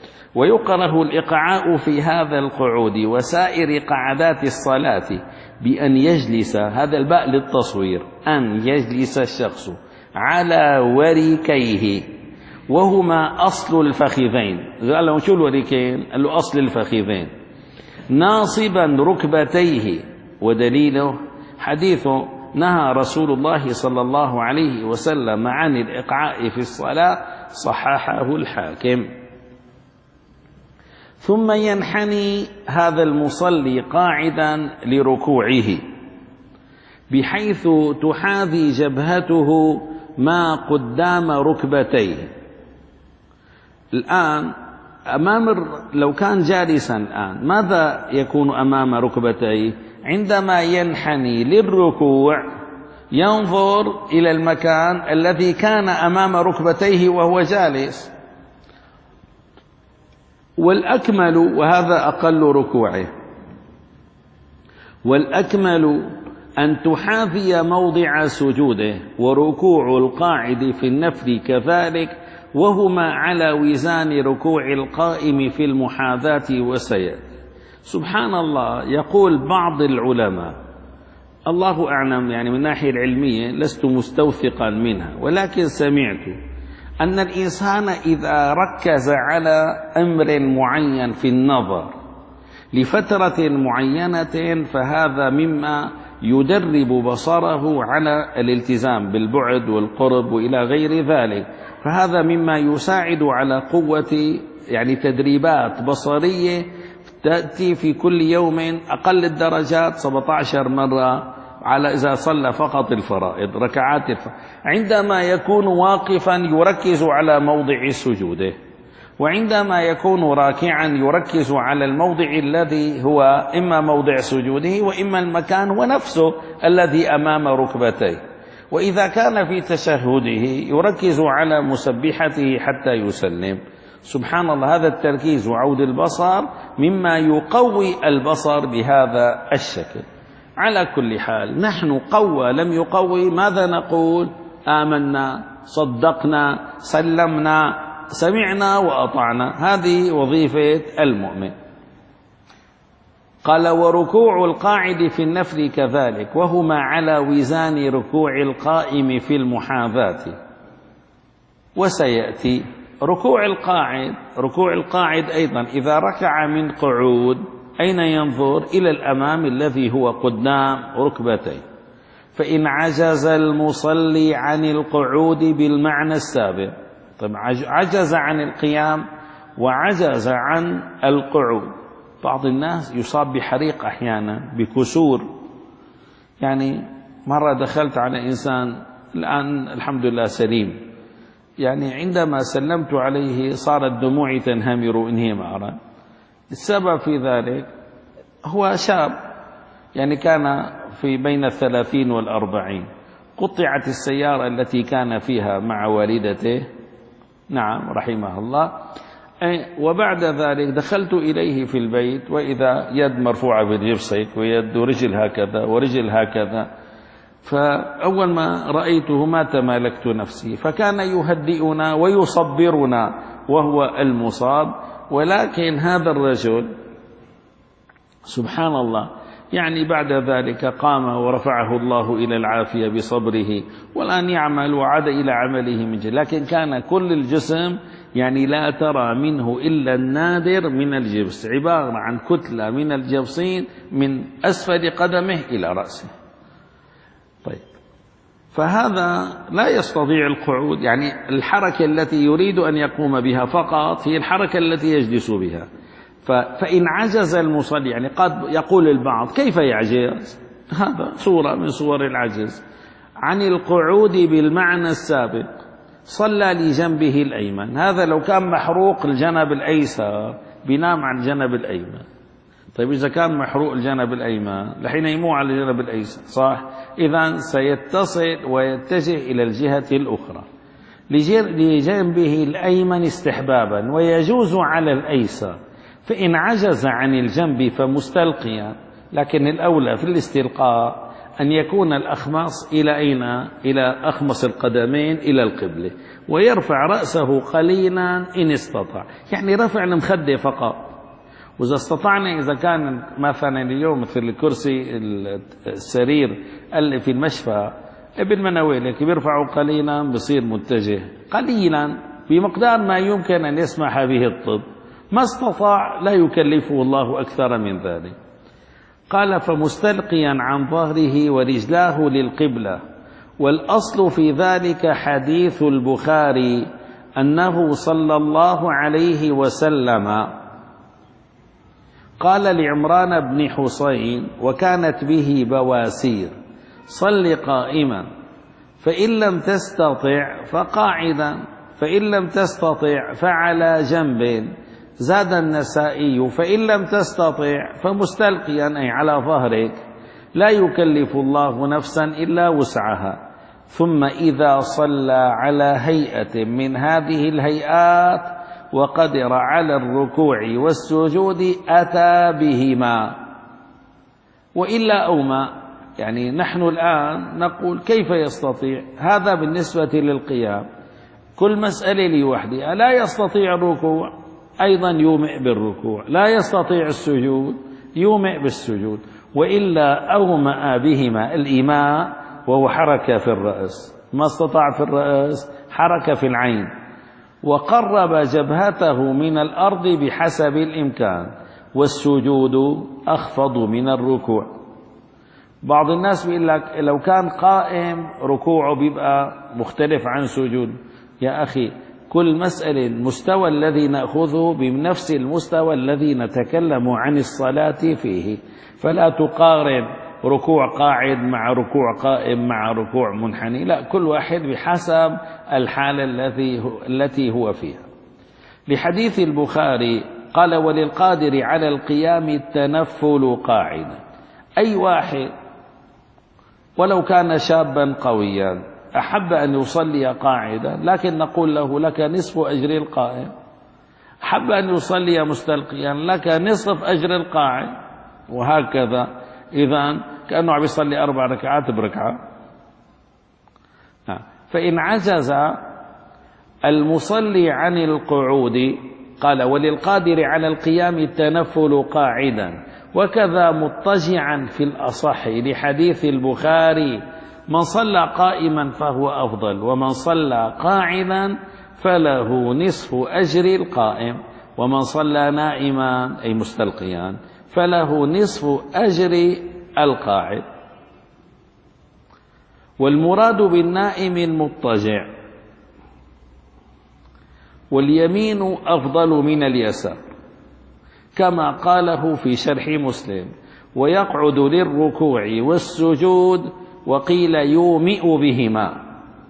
ويكره الإقعاء في هذا القعود وسائر قعدات الصلاة بأن يجلس، هذا الباء للتصوير، أن يجلس الشخص على وركيه وهما أصل الفخذين. قال له شو الوركين؟ قال له أصل الفخذين، ناصبا ركبتيه. ودليله حديثه نهى رسول الله صلى الله عليه وسلم عن الإقعاء في الصلاة، صححه الحاكم. ثم ينحني هذا المصلي قاعدا لركوعه بحيث تحاذي جبهته ما قدام ركبتيه. الآن أمام لو كان جالسا الآن ماذا يكون أمام ركبتيه؟ عندما ينحني للركوع ينظر إلى المكان الذي كان أمام ركبتيه وهو جالس. والأكمل، وهذا أقل ركوعه، والأكمل أن تحاذي موضع سجوده، وركوع القاعد في النفل كذلك، وهما على وزان ركوع القائم في المحاذاة وسيأتي. سبحان الله، يقول بعض العلماء، الله أعلم يعني من الناحية العلمية لست مستوثقا منها، ولكن سمعت أن الإنسان إذا ركز على أمر معين في النظر لفترة معينة فهذا مما يدرب بصره على الالتزام بالبعد والقرب وإلى غير ذلك، فهذا مما يساعد على قوة يعني تدريبات بصرية تأتي في كل يوم أقل الدرجات سبعة عشر مرة على إذا صلى فقط الفرائض ركعات الفرائض. عندما يكون واقفا يركز على موضع سجوده، وعندما يكون راكعا يركز على الموضع الذي هو إما موضع سجوده وإما المكان ونفسه الذي أمام ركبتيه. وإذا كان في تشهده يركز على مسبحته حتى يسلم. سبحان الله، هذا التركيز وعود البصر مما يقوي البصر بهذا الشكل. على كل حال نحن قوى لم يقوي ماذا نقول؟ آمنا، صدقنا، سلمنا، سمعنا وأطعنا. هذه وظيفة المؤمن. قال وركوع القاعد في النفل كذلك، وهما على وزان ركوع القائم في المحاذاة. وسيأتي ركوع القاعد، ركوع القاعد أيضا إذا ركع من قعود أين ينظر؟ إلى الأمام الذي هو قدام ركبتيه. فإن عجز المصلي عن القعود بالمعنى السابق، طيب عجز عن القيام وعجز عن القعود. بعض الناس يصاب بحريق أحيانا، بكسور. يعني مرة دخلت على إنسان الآن الحمد لله سليم، يعني عندما سلمت عليه صارت دموعي تنهمر انهمارا. السبب في ذلك هو شاب، يعني كان في بين الثلاثين والأربعين، قطعت السيارة التي كان فيها مع والدته، نعم رحمه الله. وبعد ذلك دخلت إليه في البيت وإذا يد مرفوعة بالجبسيك ويد ورجل هكذا ورجل هكذا. فأول ما رأيته ما تمالكت نفسي، فكان يهدئنا ويصبرنا وهو المصاب. ولكن هذا الرجل سبحان الله يعني بعد ذلك قام ورفعه الله إلى العافية بصبره، والآن يعمل وعاد إلى عمله من جديد. لكن كان كل الجسم يعني لا ترى منه إلا النادر من الجبس، عبارة عن كتلة من الجبسين من أسفل قدمه إلى رأسه. طيب، فهذا لا يستطيع القعود، يعني الحركة التي يريد أن يقوم بها فقط هي الحركة التي يجلس بها. فإن عجز المصلي، يعني قد يقول البعض كيف يعجز؟ هذا صورة من صور العجز عن القعود بالمعنى السابق. صلى لجنبه الأيمن، هذا لو كان محروق الجنب الأيسر بينام على الجنب الأيمن. طيب إذا كان محروق الجنب الأيمن لحين يموع على الجنب الأيسر، صح؟ إذن سيتصل ويتجه إلى الجهة الأخرى لجنبه الأيمن استحبابا، ويجوز على الأيسر. فإن عجز عن الجنب فمستلقيا، لكن الأولى في الاستلقاء أن يكون الأخمص إلى أين؟ إلى أخمص القدمين إلى القبلة، ويرفع رأسه قليلا إن استطاع، يعني رفع المخدة فقط. وإذا استطعنا، إذا كان مثلا اليوم مثل الكرسي السرير اللي في المشفى ابن منويل بيرفعه قليلا بصير متجه قليلا بمقدار ما يمكن أن يسمح به الطب. ما استطاع لا يكلفه الله أكثر من ذلك. قال فمستلقيا عن ظهره ورجلاه للقبلة. والأصل في ذلك حديث البخاري أنه صلى الله عليه وسلم قال لعمران بن حسين وكانت به بواسير: صل قائما، فإن لم تستطع فقاعدا، فإن لم تستطع فعلى جنب. زاد النسائي: فإن لم تستطع فمستلقيا، أي على ظهرك، لا يكلف الله نفسا إلا وسعها. ثم إذا صلى على هيئة من هذه الهيئات وقدر على الركوع والسجود أتى بهما، وإلا أوما. يعني نحن الآن نقول كيف يستطيع هذا بالنسبة للقيام؟ كل مسألة لوحدها. لا يستطيع الركوع أيضا يومئ بالركوع، لا يستطيع السجود يومئ بالسجود، وإلا أومأ بهما. الإيماء وهو حركة في الرأس، ما استطاع في الرأس حركة في العين، وقرب جبهته من الأرض بحسب الإمكان، والسجود أخفض من الركوع. بعض الناس بيقول لك لو كان قائم ركوعه بيبقى مختلف عن سجود. يا أخي، كل مسألة المستوى الذي نأخذه بنفس المستوى الذي نتكلم عن الصلاة فيه، فلا تقارن ركوع قاعد مع ركوع قائم مع ركوع منحني، لا، كل واحد بحسب الحالة التي التي هو فيها. لحديث البخاري قال: وللقادر على القيام التنفل قاعدا. أي واحد ولو كان شابا قويا أحب أن يصلي قاعدا، لكن نقول له: لك نصف أجر القائم. أحب أن يصلي مستلقيا، لك نصف أجر القاعد، وهكذا. إذن كأنه عم يصلي أربع ركعات بركعة. فإن عجز المصلي عن القعود قال: وللقادر على القيام التنفل قاعدا، وكذا مضطجعا في الأصح، لحديث البخاري: من صلى قائما فهو أفضل، ومن صلى قاعدا فله نصف أجر القائم، ومن صلى نائما أي مستلقيا فله نصف أجر القاعد. والمراد بالنائم المضطجع، واليمين أفضل من اليسار، كما قاله في شرح مسلم: ويقعد للركوع والسجود، وقيل يومئ بهما.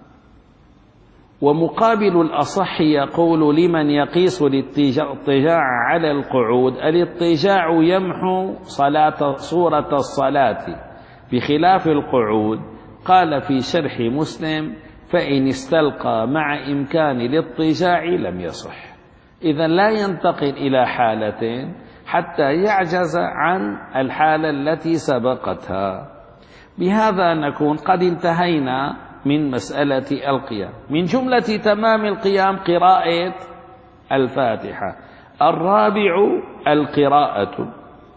ومقابل الأصح يقول: لمن يقيس الاضطجاع على القعود: الاضطجاع يمحو صلاة صورة الصلاة بخلاف القعود. قال في شرح مسلم: فإن استلقى مع إمكان الاضطجاع لم يصح. إذن لا ينتقل إلى حالتين حتى يعجز عن الحالة التي سبقتها. بهذا نكون قد انتهينا من مسألة القيام. من جملة تمام القيام قراءة الفاتحة. الرابع القراءة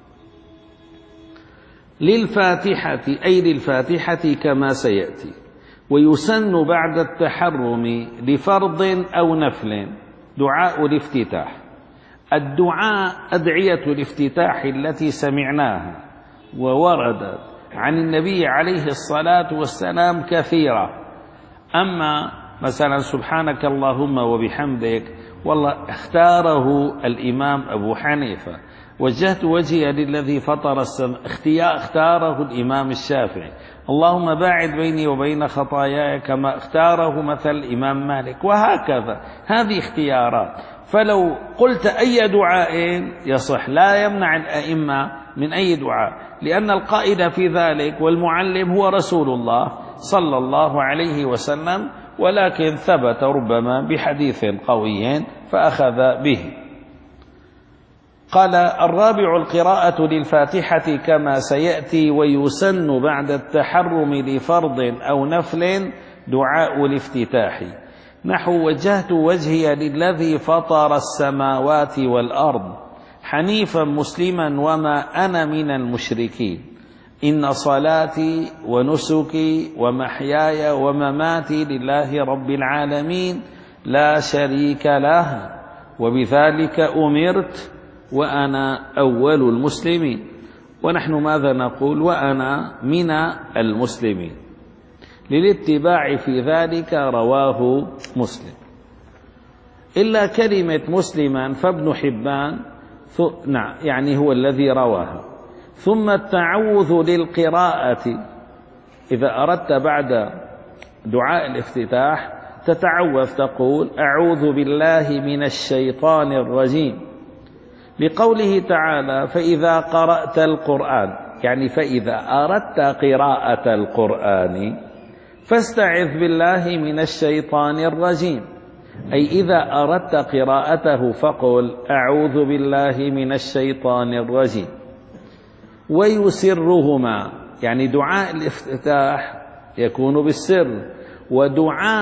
للفاتحة، أي للفاتحة كما سيأتي. ويسن بعد التحرم لفرض أو نفل دعاء الافتتاح. الدعاء أدعية الافتتاح التي سمعناها ووردت عن النبي عليه الصلاة والسلام كثيرة. أما مثلا سبحانك اللهم وبحمدك، والله اختاره الإمام أبو حنيفة. وجهت وجهي للذي فطر السماء، اختاره الإمام الشافعي. اللهم باعد بيني وبين خطاياي، كما اختاره مثل الإمام مالك، وهكذا. هذه اختيارات. فلو قلت أي دعاء يصح، لا يمنع الأئمة من أي دعاء، لأن القائد في ذلك والمعلم هو رسول الله صلى الله عليه وسلم، ولكن ثبت ربما بحديث قوي فأخذ به. قال: الرابع القراءة للفاتحة كما سيأتي. ويسن بعد التحرم لفرض أو نفل دعاء الافتتاح، نحو: وجهت وجهي للذي فطر السماوات والأرض حنيفا مسلما وما أنا من المشركين، إن صلاتي ونسكي ومحياي ومماتي لله رب العالمين لا شريك له، وبذلك أمرت وأنا أول المسلمين. ونحن ماذا نقول؟ وأنا من المسلمين، للاتباع في ذلك رواه مسلم. إلا كلمة مسلما فابن حبان نعم يعني هو الذي رواها. ثم التعوذ للقراءة، إذا أردت بعد دعاء الافتتاح تتعوذ، تقول: أعوذ بالله من الشيطان الرجيم، لقوله تعالى: فإذا قرأت القرآن، يعني فإذا أردت قراءة القرآن فاستعذ بالله من الشيطان الرجيم، أي إذا أردت قراءته فقل: أعوذ بالله من الشيطان الرجيم. ويسرهما، يعني دعاء الافتتاح يكون بالسر، ودعاء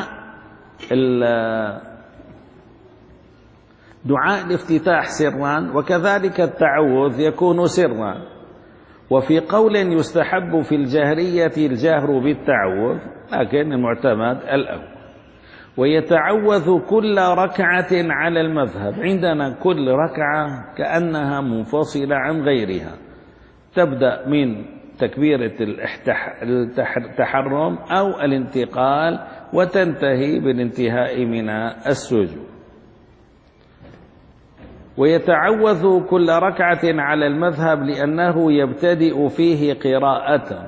دعاء الافتتاح سرا، وكذلك التعوذ يكون سرا. وفي قول يستحب في الجهرية الجهر بالتعوذ، لكن المعتمد الأول. ويتعوذ كل ركعة على المذهب، عندنا كل ركعة كأنها منفصلة عن غيرها، تبدأ من تكبيرة التحرم أو الانتقال وتنتهي بالانتهاء من السجود. ويتعوذ كل ركعة على المذهب لأنه يبتدئ فيه قراءة،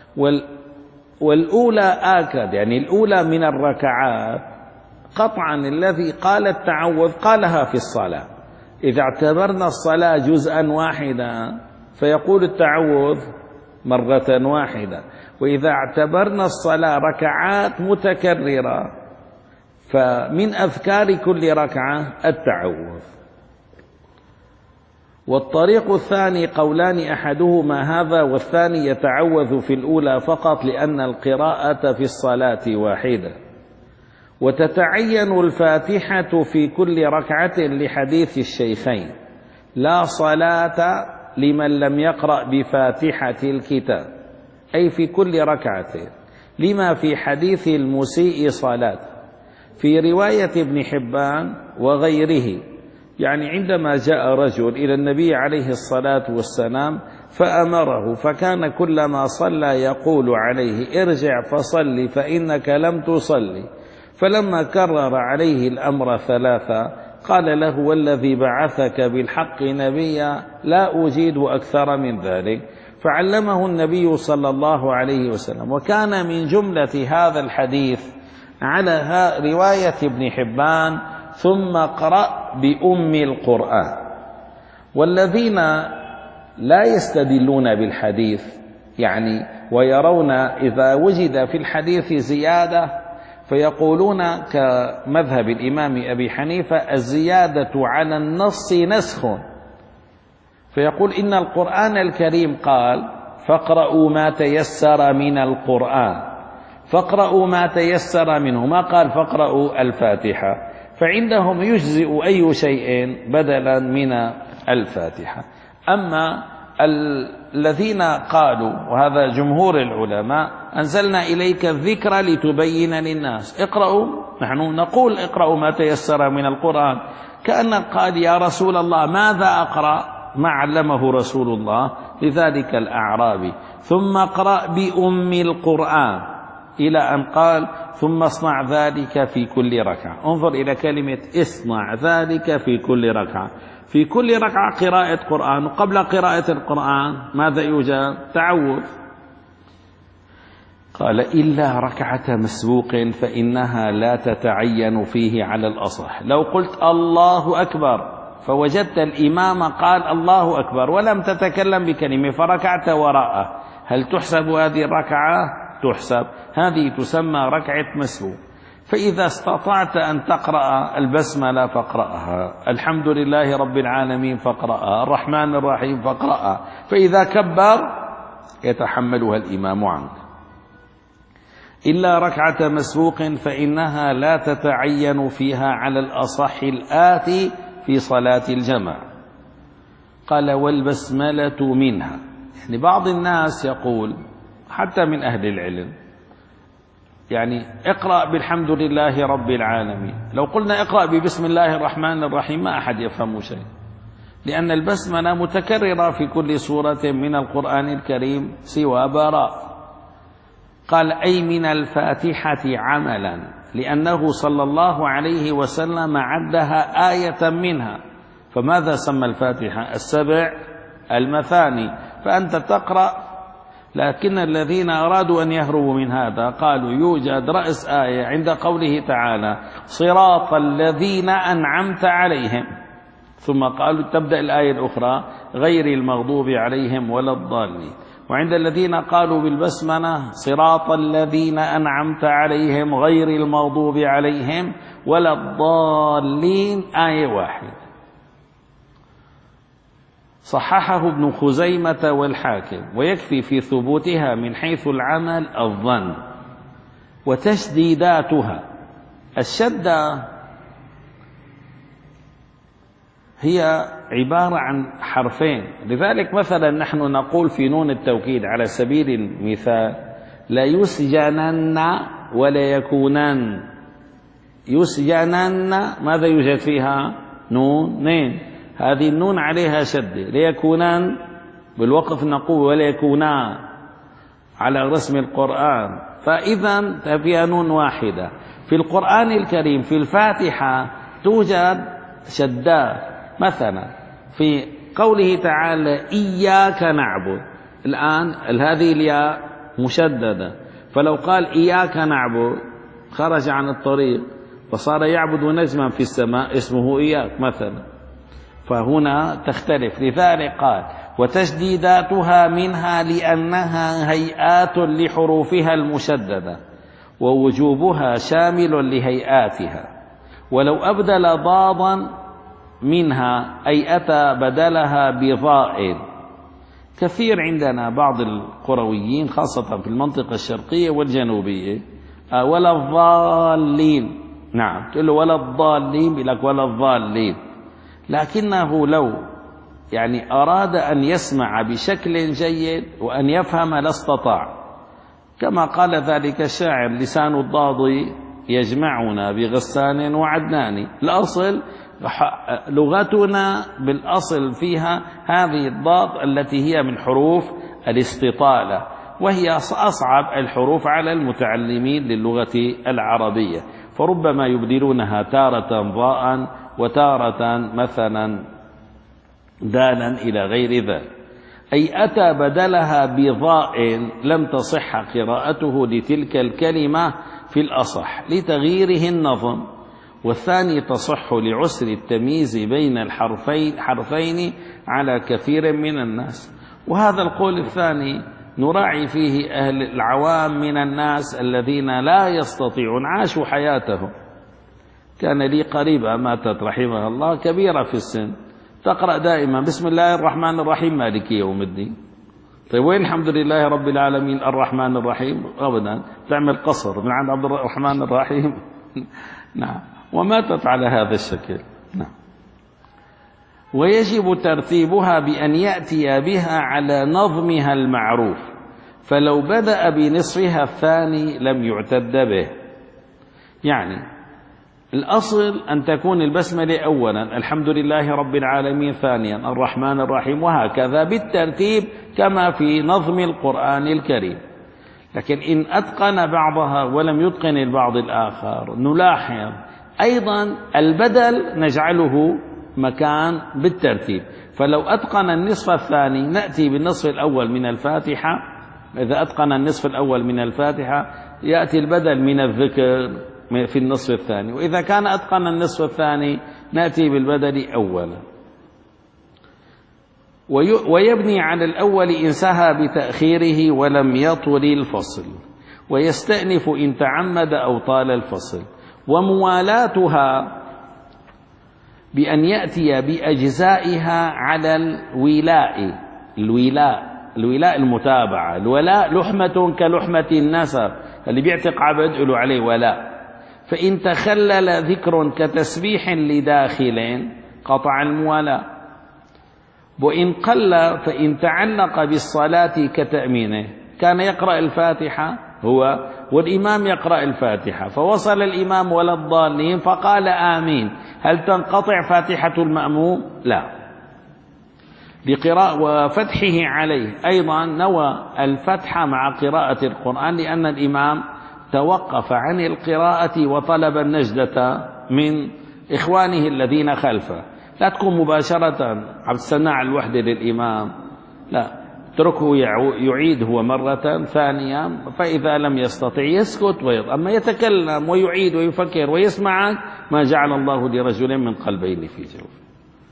والأولى آكد، يعني الأولى من الركعات قطعا الذي قال التعوذ قالها في الصلاة. إذا اعتبرنا الصلاة جزءا واحدا فيقول التعوذ مرة واحدة، وإذا اعتبرنا الصلاة ركعات متكررة فمن أذكار كل ركعة التعوذ. والطريق الثاني قولان أحدهما هذا، والثاني يتعوذ في الأولى فقط لأن القراءة في الصلاة واحدة، وتتعين الفاتحة في كل ركعة لحديث الشيخين: لا صلاة لمن لم يقرأ بفاتحة الكتاب، أي في كل ركعة، لما في حديث المسيء صلاة. في رواية ابن حبان وغيره، يعني عندما جاء رجل إلى النبي عليه الصلاة والسلام فأمره، فكان كلما صلى يقول عليه: ارجع فصل فإنك لم تصلي. فلما كرر عليه الأمر ثلاثة قال له: والذي بعثك بالحق نبيا لا أجيد أكثر من ذلك. فعلمه النبي صلى الله عليه وسلم. وكان من جملة هذا الحديث على رواية ابن حبان: ثم قرأ بأم القرآن. والذين لا يستدلون بالحديث يعني ويرون إذا وجد في الحديث زيادة فيقولون كمذهب الإمام أبي حنيفة: الزيادة على النص نسخ، فيقول إن القرآن الكريم قال: فاقرأوا ما تيسر من القرآن، فاقرأوا ما تيسر منه، ما قال فاقرأوا الفاتحة. فعندهم يجزئ أي شيء بدلا من الفاتحة. أما الذين قالوا، وهذا جمهور العلماء: أنزلنا إليك الذكر لتبين للناس، اقرأوا، نحن نقول اقرأوا ما تيسر من القرآن، كأن قال: يا رسول الله ماذا أقرأ؟ ما علمه رسول الله لذلك الأعرابي: ثم اقرأ بأم القرآن، إلى أن قال: ثم اصنع ذلك في كل ركعة. انظر إلى كلمة اصنع ذلك في كل ركعة. في كل ركعة قراءة قرآن، وقبل قراءة القرآن ماذا يوجد؟ تعوذ. قال: إلا ركعة مسبوق فإنها لا تتعين فيه على الأصح. لو قلت الله أكبر فوجدت الإمام قال الله أكبر ولم تتكلم بكلمة فركعت وراءه، هل تحسب هذه الركعة؟ تحسب. هذه تسمى ركعة مسبوق. فإذا استطعت أن تقرأ البسملة فاقرأها، الحمد لله رب العالمين فاقرأها، الرحمن الرحيم فاقرأها، فإذا كبر يتحملها الإمام عنك. إلا ركعة مسبوق فإنها لا تتعين فيها على الأصح الآتي في صلاة الجماعة. قال: والبسملة منها. يعني بعض الناس يقول حتى من أهل العلم يعني اقرأ بالحمد لله رب العالمين، لو قلنا اقرأ ببسم الله الرحمن الرحيم ما أحد يفهم شيء، لأن البسملة متكررة في كل سورة من القرآن الكريم سوى براء. قال: أي من الفاتحة عملا، لأنه صلى الله عليه وسلم عدها آية منها. فماذا سمى الفاتحة؟ السبع المثاني، فأنت تقرأ. لكن الذين أرادوا أن يهربوا من هذا قالوا يوجد رأس آية عند قوله تعالى: صراط الذين أنعمت عليهم، ثم قالوا تبدأ الآية الأخرى: غير المغضوب عليهم ولا الضالين. وعند الذين قالوا بالبسملة: صراط الذين أنعمت عليهم غير المغضوب عليهم ولا الضالين، آية واحدة. صححه ابن خزيمة والحاكم، ويكفي في ثبوتها من حيث العمل الظن. وتشديداتها، الشدة هي عبارة عن حرفين، لذلك مثلا نحن نقول في نون التوكيد على سبيل المثال: لا يسجنن ولا يكونن. يسجنن ماذا يوجد فيها؟ نون نين، هذه النون عليها شدة. ليكونان بالوقف نقول ولا يكونا على رسم القرآن، فإذا فيها نون واحدة. في القرآن الكريم في الفاتحة توجد شدات، مثلا في قوله تعالى إياك نعبد، الآن هذه الياء مشددة، فلو قال إياك نعبد خرج عن الطريق وصار يعبد نجما في السماء اسمه إياك مثلا، فهنا تختلف. لذلك قال وتشديداتها منها لأنها هيئات لحروفها المشددة، ووجوبها شامل لهيئاتها. ولو أبدل ضادا منها أي أتى بدلها بضاء، كثير عندنا بعض القرويين خاصة في المنطقة الشرقية والجنوبية ولا الضالين، نعم تقول له ولا الضالين بيقول لك ولا الضالين، لكنه لو يعني أراد أن يسمع بشكل جيد وأن يفهم لاستطاع، كما قال ذلك الشاعر لسان الضاد يجمعنا بغسان وعدنان. الأصل لغتنا بالأصل فيها هذه الضاد التي هي من حروف الاستطالة، وهي أصعب الحروف على المتعلمين للغة العربية، فربما يبدلونها تارة ضاء وتارة مثلا دالا إلى غير ذلك. أي أتى بدلها بضاء لم تصح قراءته لتلك الكلمة في الأصح لتغييره النظم، والثاني تصح لعسر التمييز بين الحرفين حرفين على كثير من الناس. وهذا القول الثاني نراعي فيه أهل العوام من الناس الذين لا يستطيعون، عاشوا حياتهم. كان لي قريبة ماتت رحمها الله كبيرة في السن، تقرأ دائما بسم الله الرحمن الرحيم مالك يوم الدين. طيب وين الحمد لله رب العالمين الرحمن الرحيم؟ أبدا، تعمل قصر من عند عبد الرحمن الرحيم. نعم، وماتت على هذا الشكل. نعم. ويجب ترتيبها بأن يأتي بها على نظمها المعروف، فلو بدأ بنصفها الثاني لم يعتد به. يعني الأصل أن تكون البسملة أولا، الحمد لله رب العالمين ثانيا، الرحمن الرحيم، وهكذا بالترتيب كما في نظم القرآن الكريم. لكن إن أتقن بعضها ولم يتقن البعض الآخر نلاحظ أيضا البدل نجعله مكان بالترتيب، فلو أتقن النصف الثاني نأتي بالنصف الأول من الفاتحة، إذا أتقن النصف الأول من الفاتحة يأتي البدل من الذكر في النصف الثاني، وإذا كان أتقن النصف الثاني نأتي بالبدل أولا. ويبني على الأول إن سهى بتأخيره ولم يطل الفصل، ويستأنف إن تعمد أو طال الفصل. وموالاتها بأن يأتي بأجزائها على الولاء. الولاء الولاء المتابعة، الولاء لحمة كلحمة النسب، اللي بيعتق عبد له عليه ولاء. فإن تخلل ذكر كتسبيح لداخل قطع الموالاة، وإن قل فإن تعلق بالصلاة كتأمينه، كان يقرأ الفاتحة هو والإمام يقرأ الفاتحة، فوصل الإمام ولا الضالين فقال آمين، هل تنقطع فاتحة المأموم؟ لا. بقراءة وفتحه عليه أيضا نوى الفتح مع قراءة القرآن، لأن الإمام توقف عن القراءة وطلب النجدة من إخوانه الذين خلفه. لا تكون مباشرة عم تستنى الوحدة للإمام، لا، اتركه يعيد هو مرة ثانية، فإذا لم يستطع يسكت ويض. أما يتكلم ويعيد ويفكر ويسمعك ما جعل الله لرجل من قلبين في جوف.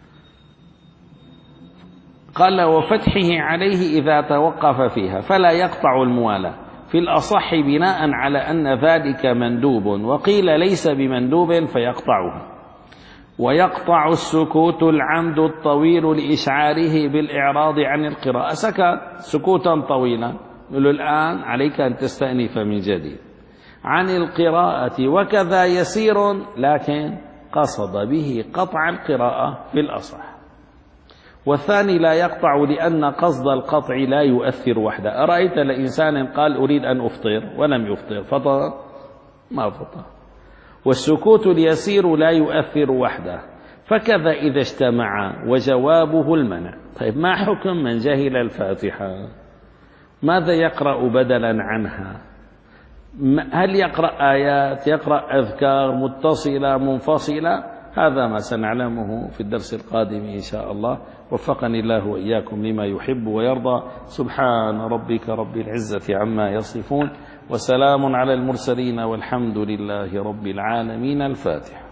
قال وفتحه عليه إذا توقف فيها فلا يقطع الموالاة، في الأصح بناء على أن ذلك مندوب، وقيل ليس بمندوب فيقطعه. ويقطع السكوت العمد الطويل لإشعاره بالإعراض عن القراءة، سكت سكوتا طويلا، يقول له الآن عليك أن تستأنف من جديد عن القراءة، وكذا يسير لكن قصد به قطع القراءة في الأصح. والثاني لا يقطع لأن قصد القطع لا يؤثر وحده. أرأيت لإنسان قال أريد أن أفطر ولم يفطر، فطر؟ ما فطر. والسكوت اليسير لا يؤثر وحده، فكذا إذا اجتمع وجوابه المنع. طيب ما حكم من جهل الفاتحة؟ ماذا يقرأ بدلا عنها؟ هل يقرأ آيات، يقرأ أذكار متصلة منفصلة؟ هذا ما سنعلمه في الدرس القادم إن شاء الله. وفقني الله وإياكم لما يحب ويرضى. سبحان ربك رب العزة عما يصفون، وسلام على المرسلين، والحمد لله رب العالمين. الفاتحة.